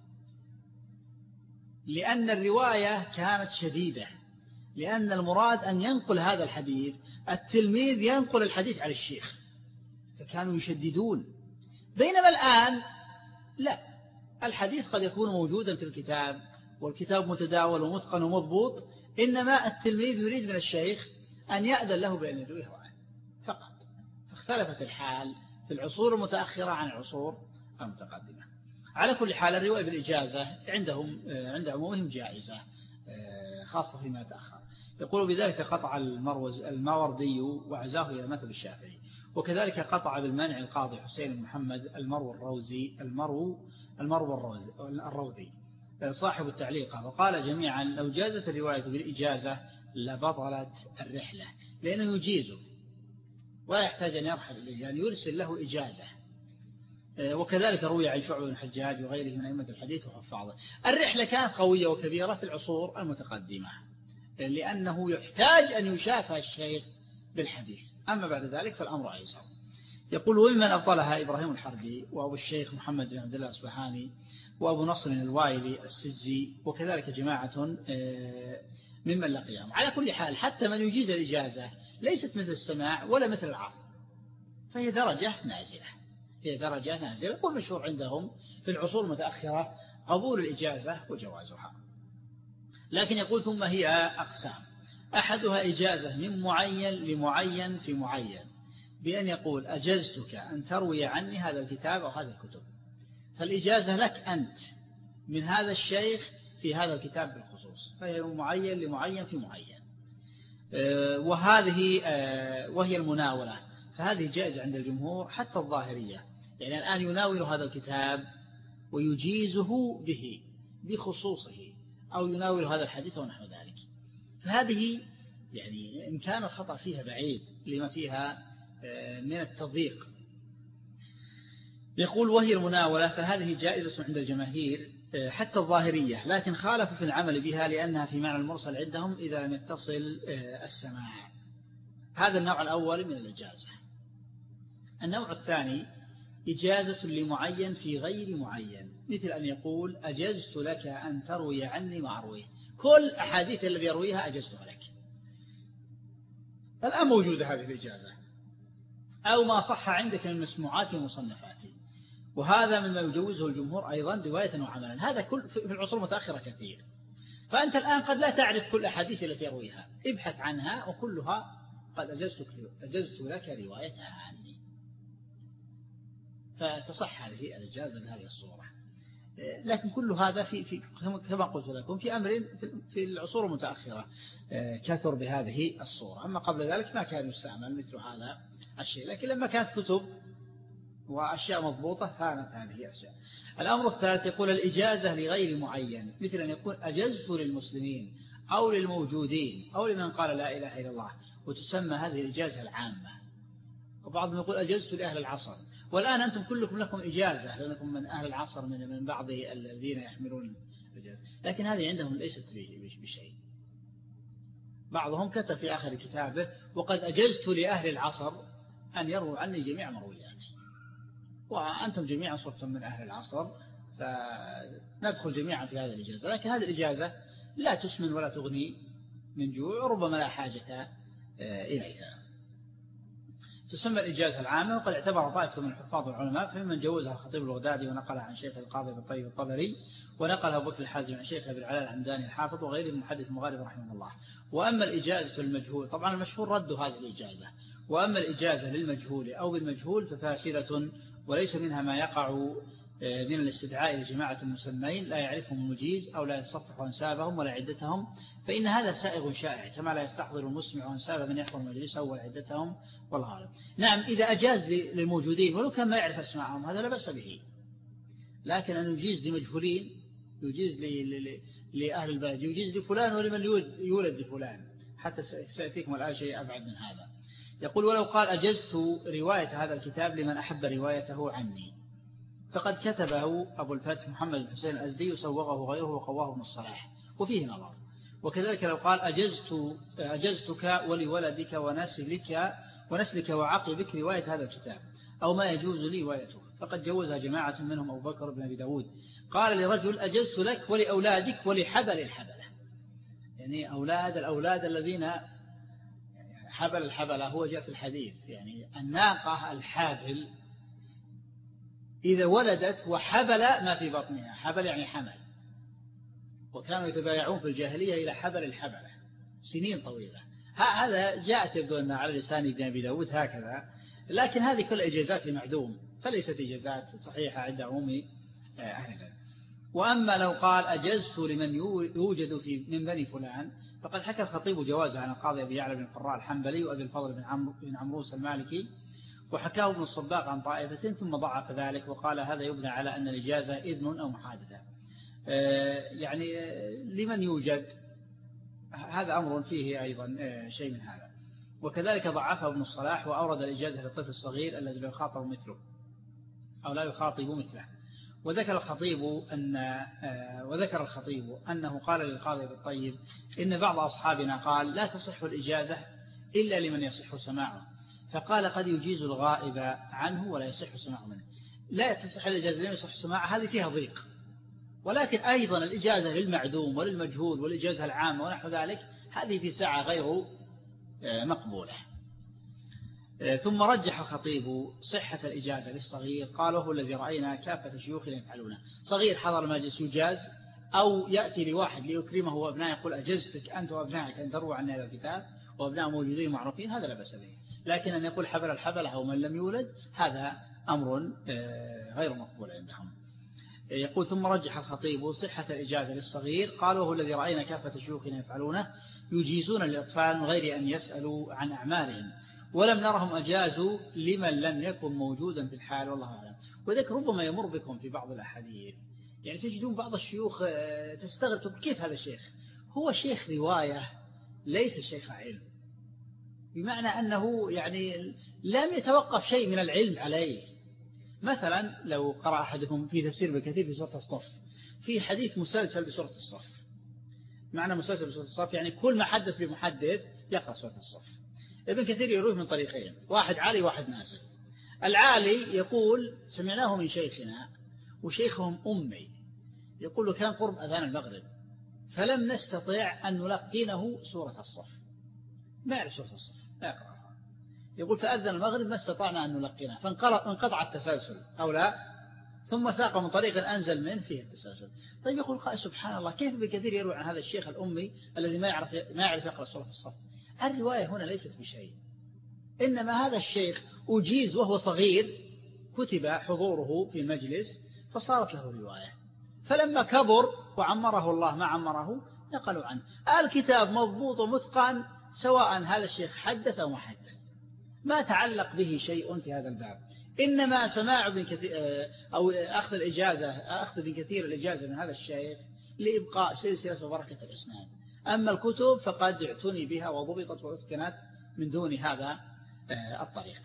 لأن الرواية كانت شديدة، لأن المراد أن ينقل هذا الحديث، التلميذ ينقل الحديث على الشيخ، فكانوا يشددون. بينما الآن لا، الحديث قد يكون موجودا في الكتاب، والكتاب متداول ومتقن ومضبوط، إنما التلميذ يريد من الشيخ أن يأذن له بأن يرويه عنه فقط. فاختلفت الحال في العصور المتأخرة عن العصور المتقدمة. على كل حال الرواية بالإجازة عندهم عند عمومهم جائزة، خاصة فيما تأخر. يقول: بذلك قطع المروز الماوردي وعزاه إلى مذهب الشافعي، وكذلك قطع بالمانع القاضي حسين بن محمد المرو الروزي المرو المرو الروزي الروذي صاحب التعليق، وقال جميعا: لو جازت الرواية بالإجازة لبطلت الرحلة، لأنه يجيزه ولا يحتاج أن يرحل إليه، يعني يرسل له إجازة. وكذلك روي عن شعبة بن الحجاج وغيره من أئمة الحديث وحفاظه. الرحلة كانت قوية وكبيرة في العصور المتقدمة، لأنه يحتاج أن يشافى الشيخ بالحديث، أما بعد ذلك فالأمر أيسر. يقول: وممن أبطلها إبراهيم الحربي، وأبو الشيخ محمد بن عبد الله الأصبهاني، وأبو نصر الوايلي السجي، وكذلك جماعة ممن لقيهم. على كل حال حتى من يجيز الإجازة ليست مثل السماع ولا مثل العرض، فهي درجة نازلة، هي درجة نازلة. والمشهور عندهم في العصور المتأخرة قبول الإجازة وجوازها. لكن يقول: ثم هي أقسام: أحدها إجازة من معين لمعين في معين، بأن يقول: أجزتك أن تروي عني هذا الكتاب أو هذا الكتب، فالإجازة لك أنت من هذا الشيخ في هذا الكتاب بالخصوص، فهي من معين لمعين في معين. وهذه وهي المناولة، فهذه جائزة عند الجمهور حتى الظاهرية. يعني الآن يناول هذا الكتاب ويجيزه به بخصوصه، أو يناول هذا الحديث ونحو ذلك، فهذه يعني إن كان الخطأ فيها بعيد لما فيها من التضييق. يقول وهي المناولة فهذه جائزة عند الجماهير حتى الظاهرية، لكن خالفوا في العمل بها لأنها في معنى المرسل عندهم إذا لم يتصل السماع. هذا النوع الأول من الإجازة. النوع الثاني إجازة لمعين في غير معين، مثل أن يقول أجزت لك أن تروي عني ما أرويه، كل أحاديث الذي يرويها أجزتها لك. الآن موجودة هذه الإجازة، أو ما صح عندك من مسموعات ومصنفات، وهذا مما يجوزه الجمهور أيضا رواية وعملا. هذا كل في العصور المتأخرة كثير. فأنت الآن قد لا تعرف كل أحاديث التي يرويها، ابحث عنها وكلها قد أجزت لك روايتها عني، فتصح هذه الإجازة بهذه الصورة. لكن كل هذا في, في كما قلت لكم في أمر في العصور المتأخرة كثر بهذه الصورة. أما قبل ذلك ما كان يستعمل مثل هذا الشيء، لكن لما كانت كتب وأشياء مضبوطة كانت هذه الأشياء. الأمر الثالث يقول الإجازة لغير معين، مثل أن يقول أجزت للمسلمين أو للموجودين أو لمن قال لا إله إلا الله، وتسمى هذه الإجازة العامة. وبعضهم يقول أجزت لأهل العصر، والآن أنتم كلكم لكم إجازة لأنكم من أهل العصر من من بعض الذين يحملون الإجازة، لكن هذه عندهم ليست بشيء. بعضهم كتب في آخر كتابه وقد أجزت لأهل العصر أن يروا عني جميع مروياتي، وأنتم جميعا صرتم من أهل العصر فندخل جميعا في هذه الإجازة. لكن هذه الإجازة لا تسمن ولا تغني من جوع، وربما لا حاجة إليها. تسمى الإجازة العامة، وقد اعتبر طائفة من الحفاظ والعلماء فممن جوزها الخطيب البغدادي ونقلها عن شيخ القاضي بالطيب الطبري، ونقلها أبو بكر الحازم عن شيخ أبي العلاء الحمداني الحافظ وغيره من محدث المغاربة رحمه الله. وأما الإجازة للمجهول، طبعا المشهور رد هذه الإجازة، وأما الإجازة للمجهول أو بالمجهول ففاسدة، وليس منها ما يقع من الاستدعاء لجماعة المسمين لا يعرفهم المجيز أو لا يصفح أنسابهم ولا عدتهم، فإن هذا سائغ شائع، كما لا يستحضر المسمع أنساب من يحضر مجلسه ولا عدتهم والغالب. نعم إذا أجاز للموجودين ولو كان ما يعرف أسماءهم هذا لا بأس به، لكن أن يجيز لمجهولين، يجيز لأهل البلد، يجيز لفلان ولمن يولد لفلان، حتى سيأتيكم الآن شيء أبعد من هذا. يقول ولو قال أجزت رواية هذا الكتاب لمن أحب روايته عني، فقد كتبه أبو الفتح محمد بن حسين الأزدي وسوغه غيره وقواه ابن الصلاح، وفيه نظر. وكذلك لو قال أجزت أجزتك ولولدك ونسلك ونسلك وعقبك رواية هذا الكتاب أو ما يجوز لي روايته، فقد جوزها جماعة منهم أبو بكر بن أبي داود. قال لرجل أجزت لك ولأولادك ولحبل الحبلة، يعني أولاد الأولاد الذين حبل الحبلة هو جاء في الحديث، يعني الناقة الحابل إذا ولدت وحبل ما في بطنها، حبل يعني حمل، وكانوا يتبايعون في الجاهلية إلى حبل الحبلة سنين طويلة. هذا جاءت يبدو أن على لسان ابن أبي داود هكذا، لكن هذه كل إجازات لمعدوم، فليست إجازات صحيحة عند عموم أهلها. وأما لو قال أجزت لمن يوجد في من بني فلان، فقد حكى الخطيب جوازه عن القاضي أبي يعلى بن القراء الحنبلي وأبي الفضل بن عمرو بن عمروس المالكي، وحكاه ابن الصباغ عن طائفة ثم ضعف ذلك وقال هذا يبنى على أن الإجازة إذن أو محادثة، يعني لمن يوجد، هذا أمر فيه أيضا شيء من هذا. وكذلك ضعفه ابن الصلاح وأورد الإجازة للطفل الصغير الذي لا يخاطب مثله أو لا يخاطب مثله. وذكر الخطيب أن وذكر الخطيب أنه قال للقاضي بالطيب إن بعض أصحابنا قال لا تصح الإجازة إلا لمن يصح سماعه، فقال قد يجيز الغائب عنه ولا يصح سماعه منه. لا تصح الإجازة لمن يصح سماعه، هذه فيها ضيق. ولكن أيضا الإجازة للمعدوم وللمجهول والإجازة العامة ونحو ذلك هذه في ساعة غير مقبولة. ثم رجح الخطيب صحة الإجازة للصغير، قال وهو الذي رأينا كافة شيوخنا يفعلونه. صغير حضر المجلس يجاز، أو يأتي لواحد ليكرمه وابناء يقول أجزتك أنت وابنائك أن تروى عن هذا الكتاب وابناء موجودين معروفين، هذا لا بأس به. لكن أن يقول حبل الحبلة أو من لم يولد هذا أمر غير مقبول عندهم. يقول ثم رجح الخطيب صحة الإجازة للصغير، قال وهو الذي رأينا كافة شيوخنا يفعلونه، يجيزون للأطفال من غير أن يسألوا عن أعمالهم، ولم نرهم أجازوا لمن لم يكن موجودا في الحال والله أعلم. وذلك ربما يمر بكم في بعض الأحاديث يعني تجدون بعض الشيوخ تستغرب كيف هذا الشيخ هو شيخ رواية ليس شيخ علم، بمعنى أنه يعني لم يتوقف شيء من العلم عليه. مثلا لو قرأ أحدكم في تفسير ابن كثير في سورة الصف في حديث مسلسل بسورة الصف، معنى مسلسل بسورة الصف يعني كل ما حدث بمحدث يقرأ سورة الصف. ابن كثير يروي من طريقين، واحد عالي واحد نازل. العالي يقول سمعناه من شيخنا وشيخهم أمي يقول له كان قرب أذان المغرب فلم نستطيع أن نلقينه سورة الصف، ما يعرف سورة الصف لا يقرأ. يقول فأذن المغرب ما استطعنا أن نلقينه فانقطع التسلسل أو لا، ثم ساق من طريق أنزل منه فيه التسلسل. طيب يقول قائل سبحان الله كيف بكثير يروي عن هذا الشيخ الأمي الذي ما يعرف ما يعرف يقرأ سورة الصف؟ الرواية هنا ليست بشيء، إنما هذا الشيخ أجيز وهو صغير كتب حضوره في المجلس فصارت له رواية، فلما كبر وعمره الله ما عمره نقلوا عنه. الكتاب مضبوط ومتقن سواء هذا الشيخ حدث أو ما حدث، ما تعلق به شيء في هذا الباب، إنما سماع ابن كثير أو أخذ الإجازة أخذ ابن كثير الإجازة من هذا الشيخ لإبقاء سلسلة وبركة الإسناد. أما الكتب فقد اعتني بها وضبطت وأتقنت من دون هذا الطريقة.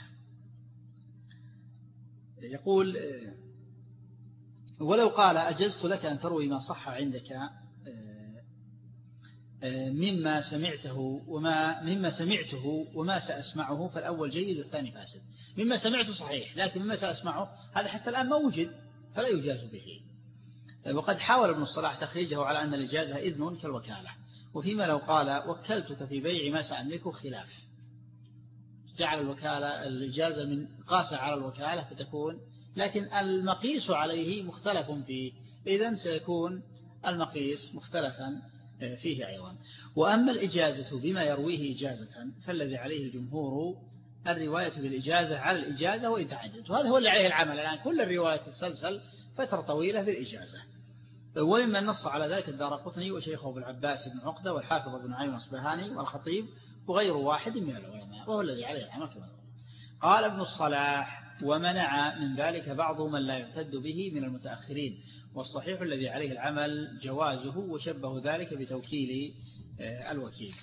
يقول ولو قال أجزت لك أن تروي ما صح عندك مما سمعته وما مما سمعته وما سأسمعه فالأول جيد والثاني فاسد. مما سمعته صحيح لكن مما سأسمعه هذا حتى الآن ما وجد فلا يجاز به. وقد حاول ابن الصلاح تخريجه على أن الإجازة إذن كالوكالة، وفيما لو قال وكلتك في بيع ما سأملكه خلاف، جعل الوكالة الإجازة من قاسة على الوكالة فتكون، لكن المقيس عليه مختلف فيه، إذن سيكون المقيس مختلفا فيه أيضا. وأما الإجازة بما يرويه إجازة فالذي عليه الجمهور الرواية بالإجازة على الإجازة وإن تعددت، وهذا هو اللي عليه العمل الآن، كل الرواية تتسلسل فترة طويلة بالإجازة. وممن نص على ذلك الدارقطني وشيخه أبو العباس بن عقدة والحافظ ابن عيون الأصبهاني والخطيب وغير واحد من العلماء، وهو الذي عليه العمل كما قال ابن الصلاح. ومنع من ذلك بعض من لا يعتد به من المتأخرين، والصحيح الذي عليه العمل جوازه، وشبه ذلك بتوكيل الوكيل.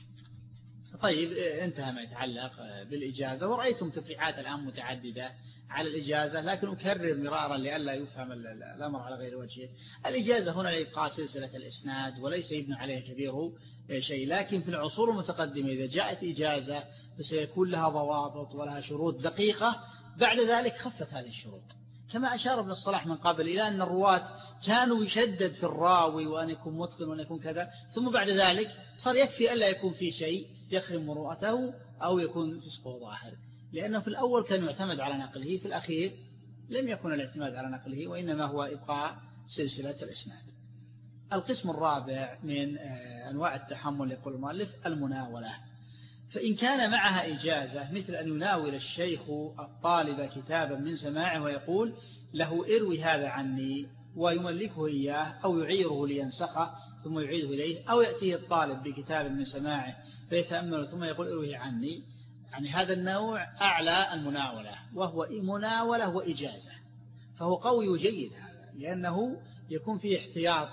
طيب انتهى ما يتعلق بالإجازة، ورأيتم تفريعات الآن متعددة على الإجازة، لكن أكرر مرارا لئلا يفهم الأمر على غير وجهه. الإجازة هنا لإبقاء سلسلة الإسناد وليس يبنى عليه كبير شيء، لكن في العصور المتقدمة إذا جاءت إجازة فسيكون لها ضوابط ولها شروط دقيقة، بعد ذلك خفت هذه الشروط، كما أشار ابن الصلاح من قبل إلى أن الرواة كانوا يشدد في الراوي وأن يكون متقن وأن يكون كذا، ثم بعد ذلك صار يكفي ألا يكون في شيء يخرم مروءته أو يكون فسقه ظاهر، لأنه في الأول كان يعتمد على نقله، في الأخير لم يكن الاعتماد على نقله وإنما هو إبقاء سلسلة الإسناد. القسم الرابع من أنواع التحمل يقول المؤلف المناولة، فإن كان معها إجازة مثل أن يناول الشيخ الطالب كتابا من سماعه ويقول له اروي هذا عني ويملكه إياه، أو يعيره لينسخه ثم يعيده إليه، أو يأتيه الطالب بكتاب من سماعه فيتأمل ثم يقول اروي عني، يعني هذا النوع أعلى المناولة، وهو مناولة وإجازة، فهو قوي وجيد هذا، لأنه يكون فيه احتياط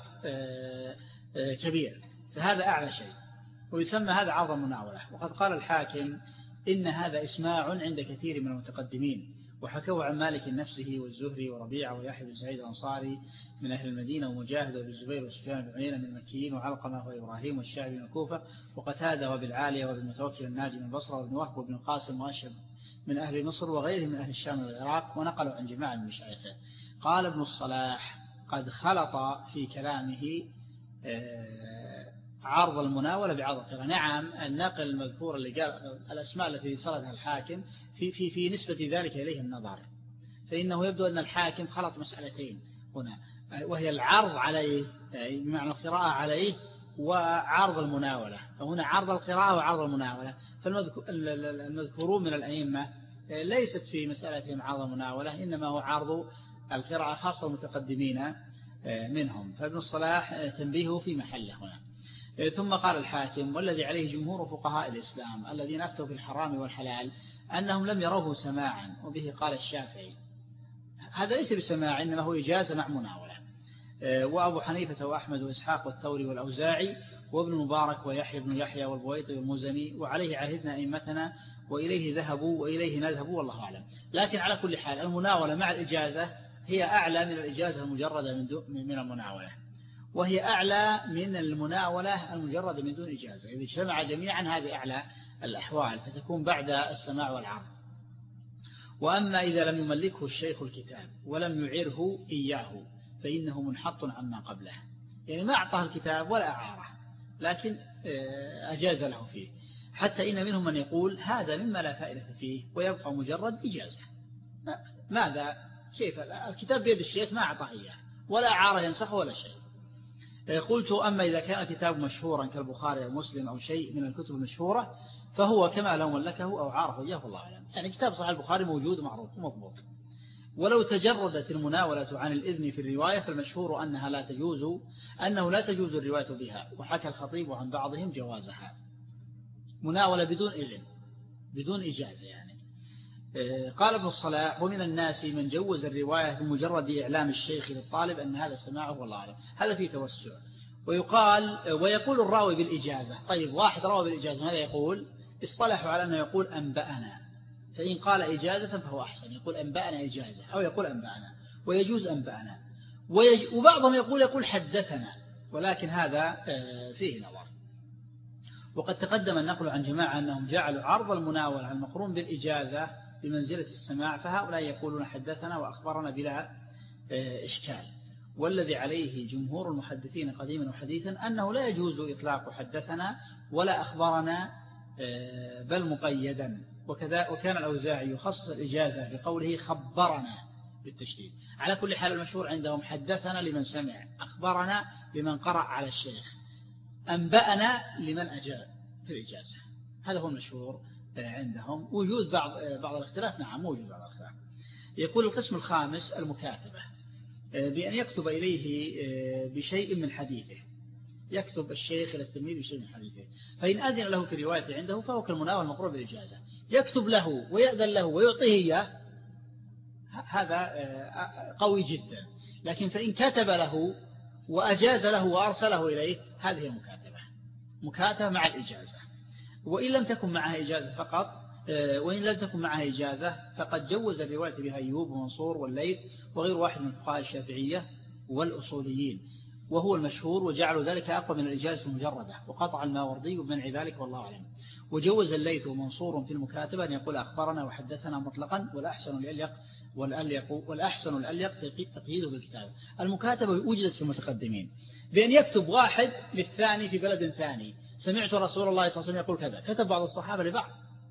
كبير، فهذا أعلى شيء، ويسمى هذا عرض المناولة. وقد قال الحاكم إن هذا إسماع عند كثير من المتقدمين، وحكوا عن مالك نفسه والزهري وربيعة ويحيى بن سعيد الأنصاري من أهل المدينة، ومجاهد وابن الزبير وسفيان بن عيينة من المكيين، وعلقمة وإبراهيم والشعبي من الكوفة، وقتادة وبالعالية وبالمتوكل الناجي من البصرة وابن وهب وابن القاسم وأشهب من أهل مصر وغيرهم من أهل الشام والعراق، ونقلوا عن جماعة من مشايخه. قال ابن الصلاح قد خلط في كلامه عرض المناولة بعرض القراءة. نعم النقل المذكور اللي قال الأسماء التي سردها الحاكم في في في نسبة ذلك إليه النظر، فإنه يبدو أن الحاكم خلط مسألتين هنا، وهي العرض عليه بمعنى القراءة عليه وعرض المناولة، فهنا عرض القراءة وعرض المناولة. فالمذكورون من الأئمة ليست في مسألتهم عرض المناولة، إنما هو عرض القراءة خاصة المتقدمين منهم، فابن الصلاح تنبيهه في محله هنا. ثم قال الحاكم: والذي عليه جمهور فقهاء الإسلام الذين أفتوا في الحرام والحلال أنهم لم يروه سماعا، وبه قال الشافعي. هذا ليس بسماع، إنما هو إجازة مع مناولة. وأبو حنيفة وأحمد وإسحاق والثوري والأوزاعي وابن المبارك ويحيى بن يحيى والبويطي والمزني، وعليه عهدنا أئمتنا وإليه ذهبوا وإليه نذهب والله أعلم. لكن على كل حال المناولة مع الإجازة هي أعلى من الإجازة المجردة من من المناولة، وهي أعلى من المناولة المجردة من دون إجازة. إذا اجتمع جميعا هذه أعلى الأحوال، فتكون بعد السماع والعرض. وأما إذا لم يملكه الشيخ الكتاب ولم يعره إياه فإنه منحط عما قبله، يعني ما أعطاه الكتاب ولا أعاره، لكن أجاز له فيه. حتى إن منهم من يقول هذا مما لا فائدة فيه ويبقى مجرد إجازة. ماذا كيف الكتاب بيد الشيخ ما أعطاه إياه ولا أعاره ينسخه ولا شيء. قلت: أما إذا كان الكتاب مشهورا كالبخاري أو مسلم أو شيء من الكتب المشهورة فهو كما لو ملكه أو عاره إياه الله أعلم. يعني كتاب صحيح البخاري موجود معروف ومضبوط. ولو تجردت المناولة عن الإذن في الرواية فالمشهور أنها لا تجوز أنه لا تجوز الرواية بها، وحكى الخطيب عن بعضهم جوازها. مناولة بدون إذن بدون إجازة يعني. قال ابن الصلاح: ومن الناس من جوز الرواية بمجرد إعلام الشيخ للطالب أن هذا سماعه والله أعلم. هذا فيه توسع. ويقال ويقول الراوي بالإجازة. طيب واحد روى بالإجازة ماذا يقول؟ اصطلحوا على أنه يقول أنبأنا، فإن قال إجازة فهو أحسن، يقول أنبأنا إجازة أو يقول أنبأنا، ويجوز أنبأنا. ويج... وبعضهم يقول يقول حدثنا، ولكن هذا فيه نظر. وقد تقدم النقل عن جماعة أنهم جعلوا عرض المناولة المقرون بالإجازة بمنزلة السماع، فهؤلاء يقولون حدثنا وأخبرنا بلا إشكال. والذي عليه جمهور المحدثين قديما وحديثا أنه لا يجوز إطلاق حدثنا ولا أخبرنا بل مقيدا. وكذا وكان الأوزاعي يخصص الإجازة بقوله خبرنا بالتشديد. على كل حال المشهور عندهم حدثنا لمن سمع، أخبرنا لمن قرأ على الشيخ، أنبأنا لمن أجاب في الإجازة. هذا هو المشهور عندهم. وجود بعض بعض الاختلاف، نعم موجود بعض الاختلاف. يقول القسم الخامس المكاتبة، بأن يكتب إليه بشيء من حديثه. يكتب الشيخ إلى التلميذ بشيء من حديثه، فإن أذن له في رواية عنده فهو كالمناول المقرون بالإجازة. يكتب له ويأذن له ويعطيه إياه، هذا قوي جدا. لكن فإن كتب له وأجاز له وأرسله إليه، هذه المكاتبة، مكاتبة مع الإجازة. وإن لم تكن معها إجازة فقط وإن لم تكن معها إجازة فقد جوز الرواية بها أيوب ومنصور والليث وغير واحد من فقهاء الشافعية والأصوليين، وهو المشهور، وجعلوا ذلك أقوى من الإجازة المجردة، وقطع الماوردي بمنع ذلك والله أعلم. وجوز الليث ومنصور في المكاتبة أن يقول أخبرنا وحدثنا مطلقا، والأحسن الأليق والأليق والأحسن الأليق تقييده بالكتابة. المكاتبة وجدت في المتقدمين بأن يكتب واحد للثاني في بلد ثاني: سمعت رسول الله صلى الله عليه وسلم يقول كذا، كتب بعض الصحابة لبعض.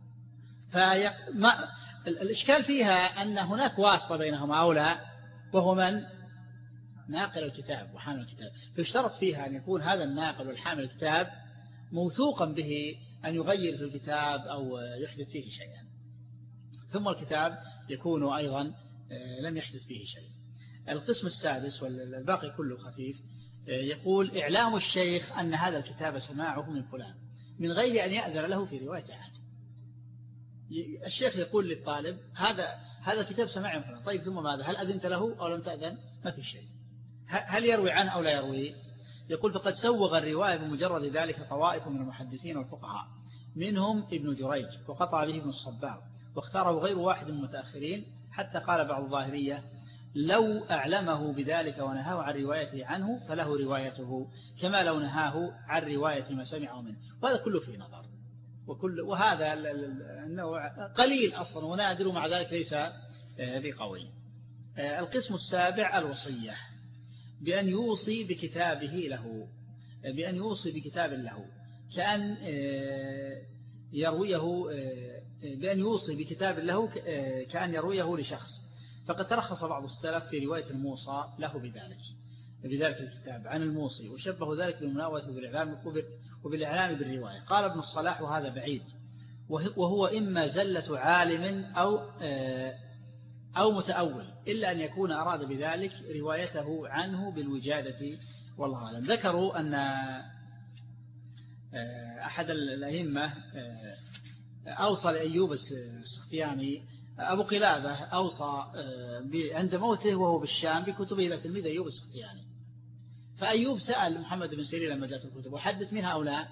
فما الإشكال فيها أن هناك واسطة بينهما أو لا، وهو من؟ ناقل الكتاب وحامل الكتاب. فيشترط فيها أن يكون هذا الناقل والحامل الكتاب موثوقا به أن يغير في الكتاب أو يحدث فيه شيئا، ثم الكتاب يكون أيضا لم يحدث فيه شيء. القسم السادس والباقي كله خفيف، يقول إعلام الشيخ أن هذا الكتاب سماعه من فلان من غير أن يأذن له في رواية عنه. الشيخ يقول للطالب هذا هذا الكتاب سماع من فلان. طيب ثم ماذا؟ هل أذنت له أو لم تأذن؟ ما في شيء. هل يروي عنه أو لا يروي؟ يقول فقد سوغ الرواية بمجرد ذلك طوائف من المحدثين والفقهاء، منهم ابن جريج، وقطع به ابن الصباغ، واختاره غير واحد من المتأخرين، حتى قال بعض الظاهرية لو أعلمه بذلك ونهاه عن روايته عنه فله روايته، كما لو نهاه عن رواية ما سمعه منه. وهذا كله فيه نظر، وكل وهذا النوع قليل أصلا ونادر، ومع ذلك ليس بقوي. القسم السابع الوصية، بأن يوصي بكتابه له، بأن يوصي بكتاب له كأن يرويه، بأن يوصي بكتاب له كأن يرويه لشخص. فقد ترخص بعض السلف في رواية الموصى له بذلك بذلك الكتاب عن الموصي، وشبه ذلك بالمناولة وبالإعلام وبالإعلام بالرواية. قال ابن الصلاح وهذا بعيد، وهو إما زلة عالم أو أو متأول، إلا أن يكون أراد بذلك روايته عنه بالوجادة والله أعلم. ذكروا أن أحد الأئمة أوصى لأيوب السختياني أبو قلابة أوصى عند موته وهو بالشام بكتبه إلى تلميذ أيوب السختياني. فأيوب سأل محمد بن سيرين لما جاءت الكتب وحدث منها أو لا،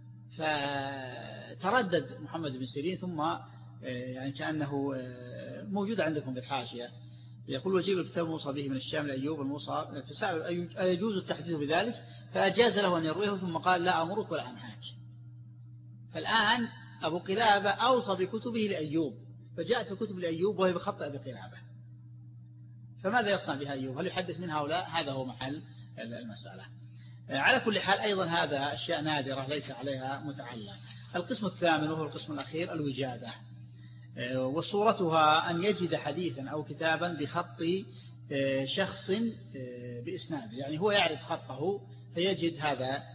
فتردد محمد بن سيرين ثم يعني كأنه موجود عندكم بالحاشية يقول وجيب الكتاب موصى به من الشام لأيوب الموصى، فسأل أيجوز التحديث بذلك فأجاز له أن يرويه ثم قال لا أمرك ولا أنهاك. فالآن أبو قلابة أوصى بكتبه لأيوب فجاءت الكتب لأيوب وهي بخط أبي قلابة، فماذا يصنع بها أيوب؟ هل يحدث منها أو لا؟ هذا هو محل المسألة. على كل حال أيضا هذا أشياء نادرة ليس عليها متعلق. القسم الثامن وهو القسم الأخير الوجادة، وصورتها أن يجد حديثا أو كتابا بخط شخص بإسناده، يعني هو يعرف خطه فيجد هذا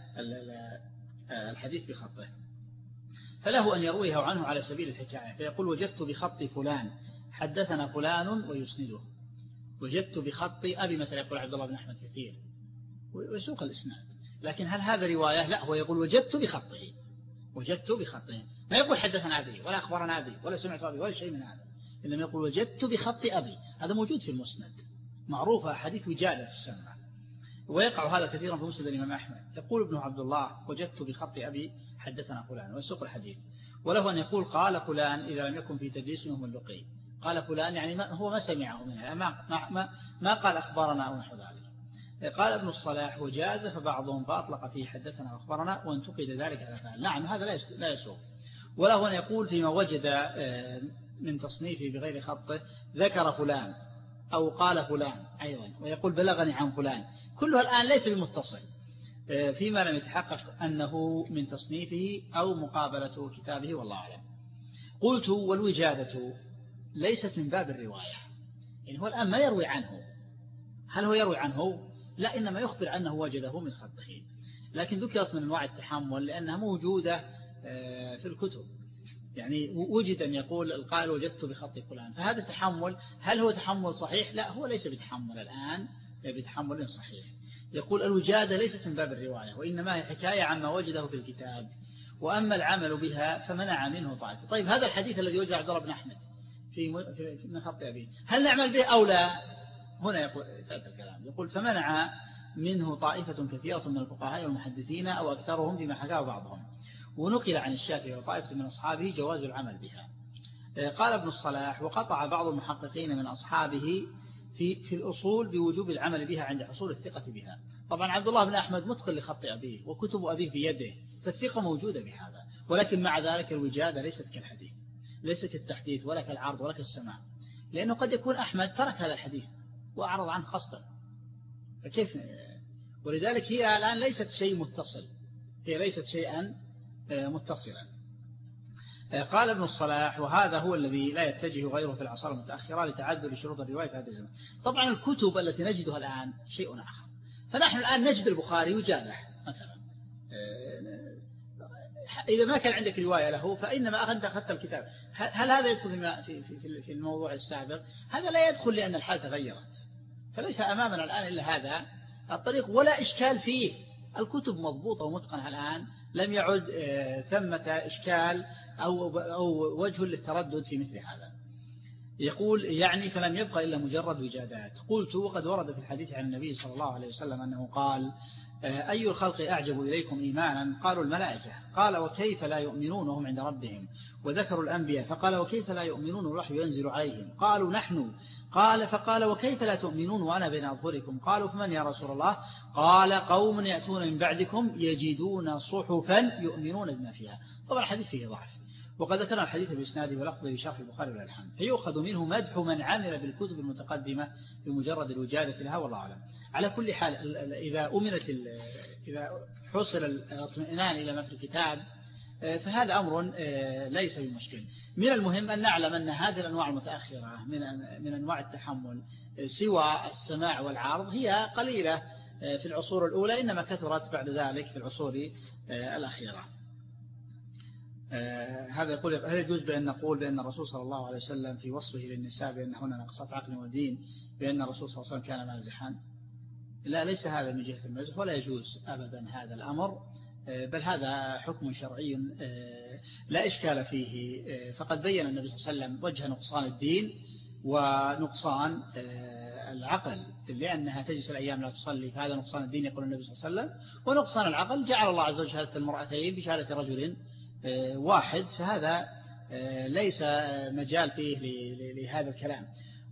الحديث بخطه، فله أن يرويه عنه على سبيل الحكاية، فيقول وجدت بخط فلان حدثنا فلان ويسنده، وجدت بخط أبي مثلا يقول عبد الله بن أحمد كثير ويسوق الإسناد. لكن هل هذا رواية؟ لا، هو يقول وجدت بخطه، وجدت بخطه، ما يقول حدثنا أبي ولا أخبرنا أبي ولا سمعت أبي ولا شيء من هذا، إنما يقول وجدت بخط أبي. هذا موجود في المسند، معروفة حديث وجادة تسمى، ويقع هذا كثيرا في مسند الإمام أحمد. يقول ابن عبد الله وجدت بخط أبي حدثنا فلان ويسوق الحديث، وله أن يقول قال فلان إذا لم يكن في تدليس منهم اللقي، قال فلان يعني ما هو ما سمعه منها، ما, ما, ما, ما قال أخبرنا أو نحو ذلك. قال ابن الصلاح وجاز فبعضهم فأطلق فيه حدثنا وأخبرنا وانتقد ذلك على فعل. نعم هذا لا يسوق. وله أن يقول فيما وجد من تصنيفه بغير خطه ذكر فلان أو قال فلان أيضا، ويقول بلغني عن فلان، كلها الآن ليس بمتصل فيما لم يتحقق أنه من تصنيفه أو مقابلة كتابه والله أعلم. قلت والوجادة ليست من باب الرواية، يعني هو الآن ما يروي عنه. هل هو يروي عنه؟ لا، إنما يخبر أنه وجده من خطه، لكن ذكرت من أنواع التحمل لأنها موجودة في الكتب، يعني وجد أن يقول القائل وجدت بخط فلان، فهذا تحمل. هل هو تحمل صحيح؟ لا، هو ليس بتحمل الآن بتحمل صحيح. يقول الوجادة ليست من باب الرواية، وإنما هي حكاية عما وجده في الكتاب، وأما العمل بها فمنع منه طائفة. طيب هذا الحديث الذي وجد عبد الله بن أحمد في من خط أبيه هل نعمل به أو لا؟ هنا يقول الكلام يقول فمنع منه طائفة كثيرة من الفقهاء والمحدثين أو أكثرهم بما حكاه بعضهم، ونقل عن الشافعي وطائفة من أصحابه جواز العمل بها. قال ابن الصلاح وقطع بعض المحققين من أصحابه في في الأصول بوجوب العمل بها عند حصول الثقة بها. طبعا عبد الله بن أحمد متقن لخط أبيه وكتب أبيه بيده، فالثقة موجودة بهذا، ولكن مع ذلك الوجادة ليست كالحديث، ليست كالتحديث ولا كالعرض ولا كالسماع، لأنه قد يكون أحمد ترك هذا الحديث وأعرض عنه قصدا، فكيف؟ ولذلك هي الآن ليست شيء متصل، هي ليست شيئا متصلا. قال ابن الصلاح وهذا هو الذي لا يتجه غيره في العصر المتأخرة لتعذر شروط الرواية في هذا الزمن. طبعا الكتب التي نجدها الآن شيء آخر، فنحن الآن نجد البخاري وجابه مثلا، إذا ما كان عندك رواية له فإنما أنت أخذت الكتاب. هل هذا يدخل في في في الموضوع السابق؟ هذا لا يدخل لأن الحال تغيرت، فليس أمامنا الآن إلا هذا الطريق ولا إشكال فيه. الكتب مضبوطة ومتقنة الآن، لم يعد ثمة إشكال أو أو وجه للتردد في مثل هذا. يقول يعني فلم يبقى إلا مجرد وجادات. قلت وقد ورد في الحديث عن النبي صلى الله عليه وسلم أنه قال أي الخلق أعجب إليكم إيمانا؟ قالوا الملائكة. قال وكيف لا يؤمنون وهم عند ربهم؟ وذكروا الأنبياء فقال وكيف لا يؤمنون والوحي ينزل عليهم؟ قالوا نحن. قال فقال وكيف لا تؤمنون وأنا بين أظهركم؟ قالوا فمن يا رسول الله؟ قال قوم يأتون من بعدكم يجدون صحفا يؤمنون بما فيها. طبعا الحديث فيه ضعف، وقد ذكرنا الحديث بإسناده ولفظه بشرح البخاري وله الحمد، فيؤخذ منه مدح من عمل بالكتب المتقدمة بمجرد الوجادة لها والله أعلم. على كل حال إذا أمنت إذا حصل الاطمئنان إلى ما في الكتاب فهذا أمر ليس بمشكل. من المهم أن نعلم أن هذه الأنواع المتأخرة من من أنواع التحمل سوى السماع والعرض هي قليلة في العصور الأولى، إنما كثرت بعد ذلك في العصور الأخيرة. هذا يقول هل يجوز بأن نقول بأن الرسول صلى الله عليه وسلم في وصفه للنساء بأنهن ناقصات عقل ودين بأن الرسول صلى الله عليه وسلم كان مازحا؟ لا، ليس هذا من جهة المزح، ولا يجوز أبدا هذا الأمر بل هذا حكم شرعي لا إشكال فيه. فقد بين النبي صلى الله عليه وسلم وجه نقصان الدين ونقصان العقل، لأنها تجلس الأيام لا تصلي، فهذا نقصان الدين يقول النبي صلى الله عليه وسلم. ونقصان العقل جعل الله عز وجل شهادة المرأتين بشهادة رجل واحد، فهذا ليس مجال فيه لهذا الكلام.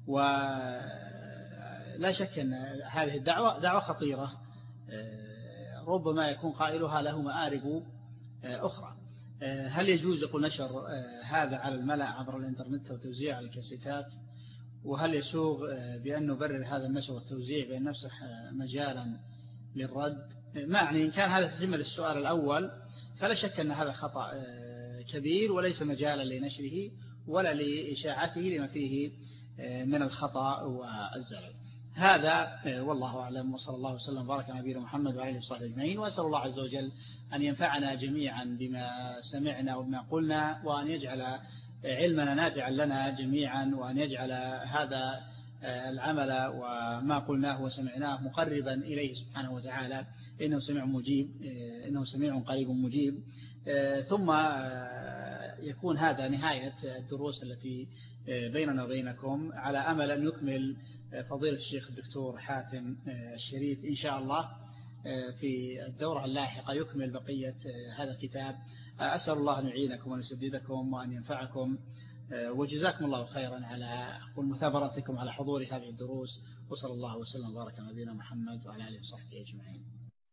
ولا شك أن هذه الدعوة دعوة خطيرة، ربما يكون قائلها له مآرب أخرى. هل يجوز يقول نشر هذا على الملأ عبر الإنترنت وتوزيع على الكاسيتات؟ وهل يسوغ بأن نبرر هذا النشر والتوزيع بأن نفسح مجالا للرد؟ معني إن كان هذا تتم للسؤال الأول فلا شك أن هذا خطأ كبير وليس مجالا لنشره ولا لإشاعته لما فيه من الخطأ والزلل. هذا والله أعلم، وصلى الله وسلم وبارك على نبينا محمد وعلى آله وصحبه أجمعين. وأسأل الله عز وجل أن ينفعنا جميعا بما سمعنا وبما قلنا، وأن يجعل علمنا نافعا لنا جميعا، وأن يجعل هذا العمل وما قلناه وسمعناه مقربا إليه سبحانه وتعالى، إنه سميع مجيب، إنه سميع قريب مجيب. ثم يكون هذا نهاية الدروس التي بيننا وبينكم، على أمل أن يكمل فضيلة الشيخ الدكتور حاتم الشريف إن شاء الله في الدورة اللاحقة يكمل بقية هذا الكتاب. أسأل الله أن يعينكم وأن يسددكم وأن ينفعكم، وجزاكم الله خيرا على مثابرتكم على حضور هذه الدروس، وصلى الله وسلم وبارك على نبينا محمد وعلى آله وصحبه أجمعين.